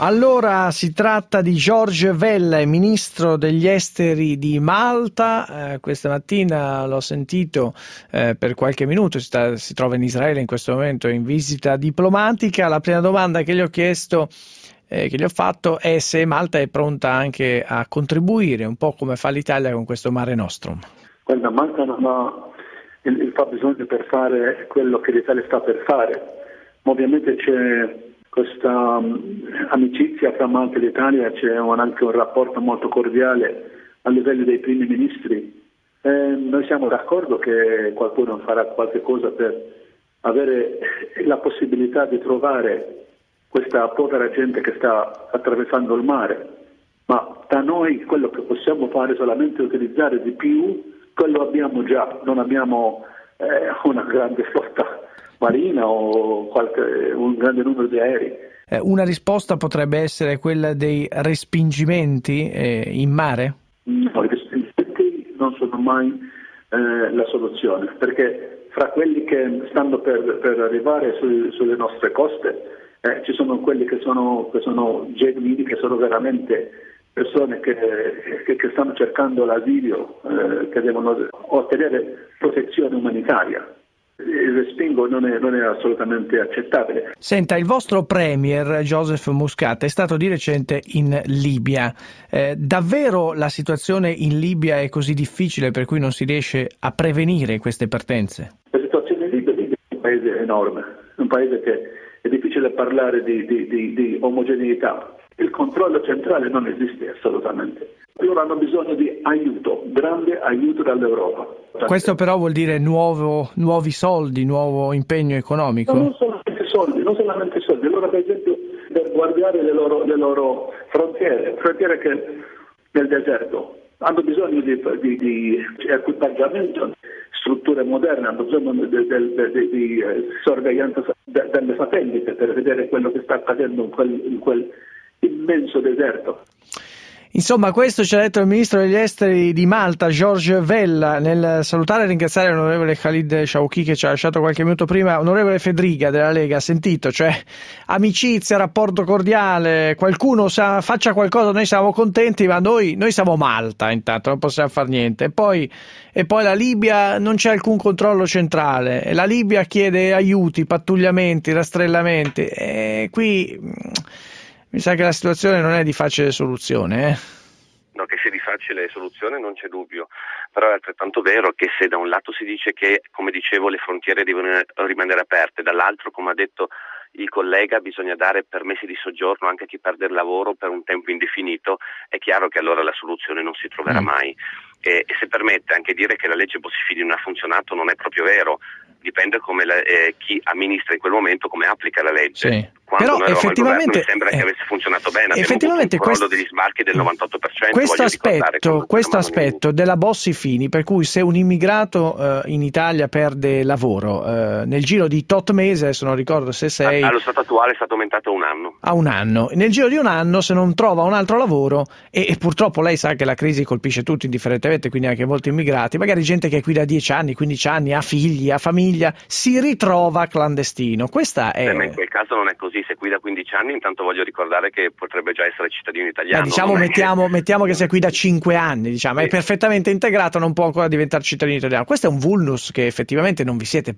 Allora, si tratta di George Vella, ministro degli esteri di Malta. Eh, questa mattina l'ho sentito eh, per qualche minuto, si, sta, si trova in Israele in questo momento in visita diplomatica. La prima domanda che gli ho chiesto, eh, che gli ho fatto, è se Malta è pronta anche a contribuire, un po' come fa l'Italia con questo Mare Nostrum. Guarda, Malta non ha il, il fabbisogno per fare quello che l'Italia sta per fare, ma ovviamente c'è questa um, amicizia fra Malta e l'Italia, c'è un, anche un rapporto molto cordiale a livello dei primi ministri. Eh, noi siamo d'accordo che qualcuno farà qualche cosa per avere la possibilità di trovare questa povera gente che sta attraversando il mare, ma da noi quello che possiamo fare è solamente utilizzare di più quello abbiamo già, non abbiamo eh, una grande flotta marina o qualche, un grande numero di aerei. Eh, una risposta potrebbe essere quella dei respingimenti eh, in mare? No, i respingimenti non sono mai eh, la soluzione, perché fra quelli che stanno per, per arrivare su, sulle nostre coste eh, ci sono quelli che sono, che sono genuini, che sono veramente persone che, che, che stanno cercando l'asilo, eh, che devono ottenere protezione umanitaria. Il respingo non è, non è assolutamente accettabile. Senta, il vostro premier Joseph Muscat è stato di recente in Libia. Eh, davvero la situazione in Libia è così difficile per cui non si riesce a prevenire queste partenze? La situazione in Libia è un paese enorme, un paese che è difficile parlare di, di, di, di omogeneità. Il controllo centrale non esiste assolutamente. Loro hanno bisogno di aiuto, grande aiuto dall'Europa. Questo però vuol dire nuovo, nuovi soldi, nuovo impegno economico? No, non solamente soldi, non solamente soldi. Loro per esempio per guardare le loro, le loro frontiere, frontiere che nel deserto hanno bisogno di, di, di equipaggiamento, strutture moderne, hanno bisogno di, di, di, di eh, sorveglianza delle satellite per vedere quello che sta accadendo in quel, in quel immenso deserto. Insomma, questo ci ha detto il ministro degli esteri di Malta, George Vella. Nel salutare e ringraziare l'onorevole Khalid Shawki che ci ha lasciato qualche minuto prima, onorevole Fedriga della Lega, ha sentito, cioè amicizia, rapporto cordiale, qualcuno sa, faccia qualcosa, noi siamo contenti, ma noi, noi siamo Malta intanto, non possiamo fare niente. E poi, e poi la Libia non c'è alcun controllo centrale, e la Libia chiede aiuti, pattugliamenti, rastrellamenti, e qui mi sa che la situazione non è di facile soluzione, eh? No, che sia di facile soluzione non c'è dubbio, però è altrettanto vero che se da un lato si dice che, come dicevo, le frontiere devono rimanere aperte, dall'altro, come ha detto il collega, bisogna dare permessi di soggiorno anche a chi perde il lavoro per un tempo indefinito, è chiaro che allora la soluzione non si troverà mm. mai. E, e se permette, anche dire che la legge Bossi-Fini non ha funzionato non è proprio vero, dipende come la, eh, chi amministra in quel momento, come applica la legge. Sì. Quando Però noi effettivamente governo, mi sembra eh, che avesse funzionato bene, abbiamo effettivamente avuto un crollo quest... degli sbarchi del novantotto per cento. Questo aspetto, questo aspetto della Bossi-Fini, per cui se un immigrato eh, in Italia perde lavoro eh, nel giro di tot mesi, adesso non ricordo se sei... Allo stato attuale è stato aumentato a un anno. A un anno. Nel giro di un anno, se non trova un altro lavoro, e, e purtroppo lei sa che la crisi colpisce tutti indifferentemente, quindi anche molti immigrati, magari gente che è qui da dieci anni, quindici anni, ha figli, ha famiglia, si ritrova clandestino. Questa è... Eh, ma in quel caso non è così, se qui da quindici anni intanto voglio ricordare che potrebbe già essere cittadino italiano. Beh, diciamo mettiamo, che... mettiamo che sia qui da cinque anni, diciamo, sì. È perfettamente integrato, non può ancora diventare cittadino italiano. Questo è un vulnus che effettivamente non vi siete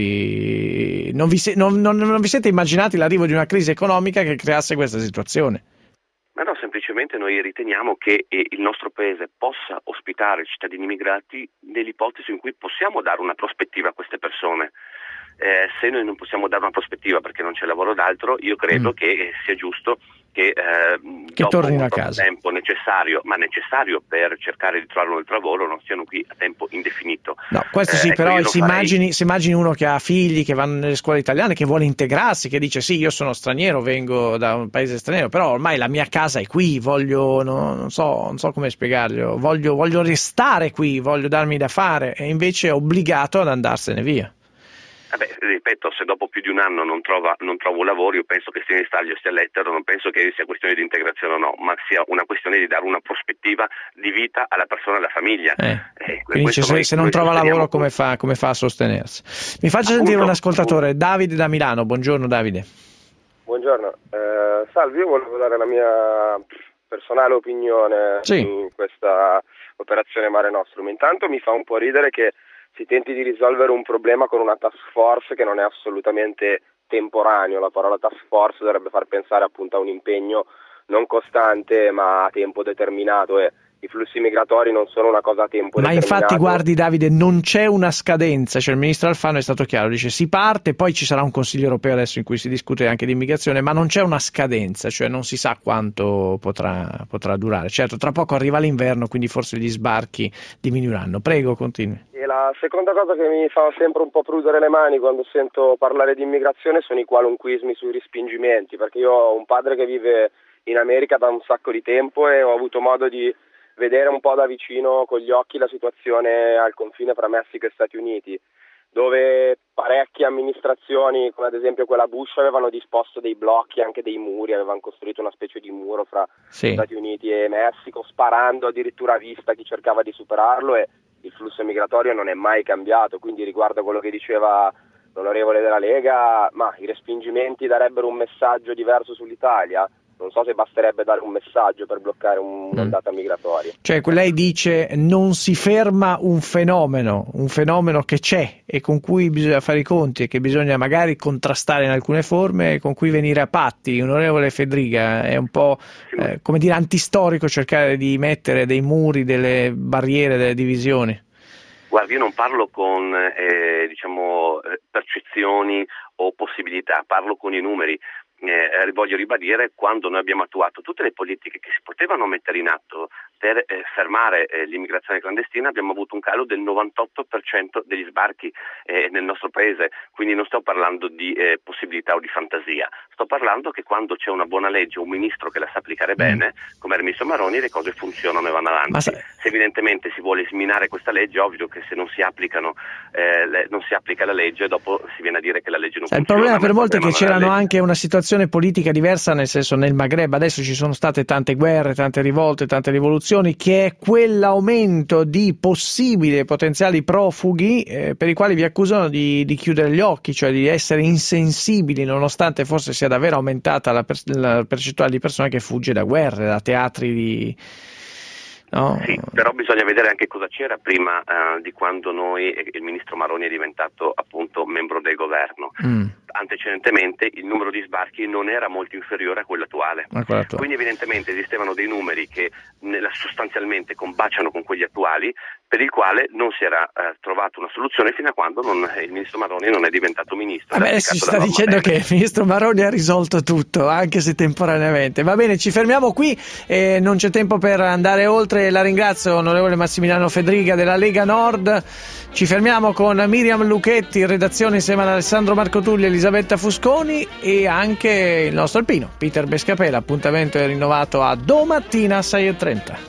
posti, non vi, se... non, non, non vi siete immaginati l'arrivo di una crisi economica che creasse questa situazione. Ma no, semplicemente noi riteniamo che eh, il nostro paese possa ospitare cittadini immigrati nell'ipotesi in cui possiamo dare una prospettiva a queste persone. Eh, se noi non possiamo dare una prospettiva perché non c'è lavoro d'altro, io credo mm. che sia giusto che, eh, che dopo tornino un a casa. tempo necessario, ma necessario per cercare di trovare un altro lavoro, non siano qui a tempo indefinito. No, questo eh, sì, ecco, però si, farei... immagini, si immagini uno che ha figli che vanno nelle scuole italiane, che vuole integrarsi, che dice sì, io sono straniero, vengo da un paese straniero, però ormai la mia casa è qui, voglio, no, non so, non so come spiegarglielo, voglio, voglio restare qui, voglio darmi da fare, e invece è obbligato ad andarsene via. Vabbè, ripeto, se dopo più di un anno non, trova, non trovo lavoro, io penso che stia in staglio o stia all'estero, non penso che sia questione di integrazione o no, ma sia una questione di dare una prospettiva di vita alla persona e alla famiglia. Eh, eh, quindi se, noi, se non trova lavoro come fa, come fa a sostenersi? Mi faccia sentire un ascoltatore, Davide da Milano. Buongiorno Davide. Buongiorno. buongiorno. Eh, salve, io volevo dare la mia personale opinione sì. su questa operazione Mare Nostrum. Intanto mi fa un po' ridere che si tenti di risolvere un problema con una task force che non è assolutamente temporaneo. La parola task force dovrebbe far pensare appunto a un impegno non costante ma a tempo determinato, e i flussi migratori non sono una cosa a tempo ma determinato. Infatti guardi Davide, non c'è una scadenza, cioè il ministro Alfano è stato chiaro, dice si parte, poi ci sarà un Consiglio europeo adesso in cui si discute anche di immigrazione, ma non c'è una scadenza, cioè non si sa quanto potrà, potrà durare. Certo, tra poco arriva l'inverno, quindi forse gli sbarchi diminuiranno. Prego, continui. E la seconda cosa che mi fa sempre un po' prudere le mani quando sento parlare di immigrazione sono i qualunquismi sui respingimenti, perché io ho un padre che vive in America da un sacco di tempo e ho avuto modo di vedere un po' da vicino con gli occhi la situazione al confine fra Messico e Stati Uniti, dove parecchie amministrazioni, come ad esempio quella Bush, avevano disposto dei blocchi, anche dei muri, avevano costruito una specie di muro fra sì. Stati Uniti e Messico, sparando addirittura a vista chi cercava di superarlo, e il flusso migratorio non è mai cambiato. Quindi riguardo a quello che diceva l'onorevole della Lega, ma i respingimenti darebbero un messaggio diverso sull'Italia? Non so se basterebbe dare un messaggio per bloccare un'ondata mm. migratoria. Cioè, lei dice non si ferma un fenomeno, un fenomeno che c'è e con cui bisogna fare i conti e che bisogna magari contrastare in alcune forme e con cui venire a patti. Onorevole Fedriga, è un po' eh, come dire antistorico cercare di mettere dei muri, delle barriere, delle divisioni. Guardi, io non parlo con eh, diciamo percezioni o possibilità, parlo con i numeri. Eh, voglio ribadire, quando noi abbiamo attuato tutte le politiche che si potevano mettere in atto per eh, fermare eh, l'immigrazione clandestina, abbiamo avuto un calo del novantotto per cento degli sbarchi eh, nel nostro paese. Quindi non sto parlando di eh, possibilità o di fantasia, sto parlando che quando c'è una buona legge, un ministro che la sa applicare bene, come era il ministro Maroni, le cose funzionano e vanno avanti. Se... se evidentemente si vuole sminare questa legge, è ovvio che se non si applicano eh, le, non si applica la legge, dopo si viene a dire che la legge non Sai, funziona. Il problema per molti è che c'erano legge. anche una situazione politica diversa, nel senso nel Maghreb adesso ci sono state tante guerre, tante rivolte, tante rivoluzioni, che è quell'aumento di possibili e potenziali profughi eh, per i quali vi accusano di, di chiudere gli occhi, cioè di essere insensibili, nonostante forse sia davvero aumentata la, per, la percentuale di persone che fugge da guerre, da teatri di... No. Sì, però bisogna vedere anche cosa c'era prima uh, di quando noi, il ministro Maroni è diventato appunto membro del governo. Mm. Antecedentemente il numero di sbarchi non era molto inferiore a quello attuale. Attuale. Quindi evidentemente esistevano dei numeri che nella, sostanzialmente combaciano con quelli attuali, per il quale non si era uh, trovata una soluzione fino a quando non, il ministro Maroni non è diventato ministro. Vabbè, si sta dicendo che il ministro Maroni ha risolto tutto, anche se temporaneamente. Va bene, ci fermiamo qui, eh, non c'è tempo per andare oltre. La ringrazio, onorevole Massimiliano Fedriga della Lega Nord. Ci fermiamo con Miriam Lucchetti in redazione insieme ad Alessandro Marcotulli e Elisabetta Fusconi, e anche il nostro alpino Peter Bescapè. Appuntamento è rinnovato a domattina sei e trenta.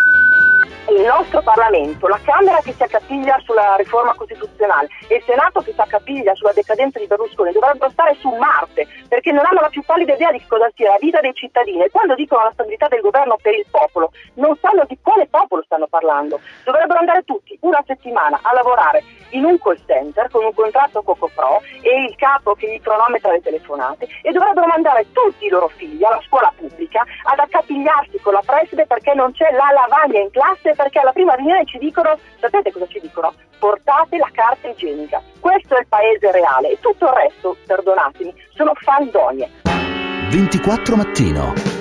Il nostro Parlamento, la Camera che si accapiglia sulla riforma costituzionale e il Senato che si accapiglia sulla decadenza di Berlusconi dovrebbero stare su Marte, perché non hanno la più pallida idea di cosa sia la vita dei cittadini, e quando dicono la stabilità del governo per il popolo non sanno di quale popolo stanno parlando. Dovrebbero andare tutti una settimana a lavorare in un call center con un contratto Cocopro e il capo che gli cronometra le telefonate, e dovrebbero mandare tutti i loro figli alla scuola pubblica ad accapigliarsi con la preside perché non c'è la lavagna in classe, perché alla prima riunione ci dicono, sapete cosa ci dicono? Portate la carta igienica. Questo è il paese reale, e tutto il resto, perdonatemi, sono fandonie. ventiquattro Mattino.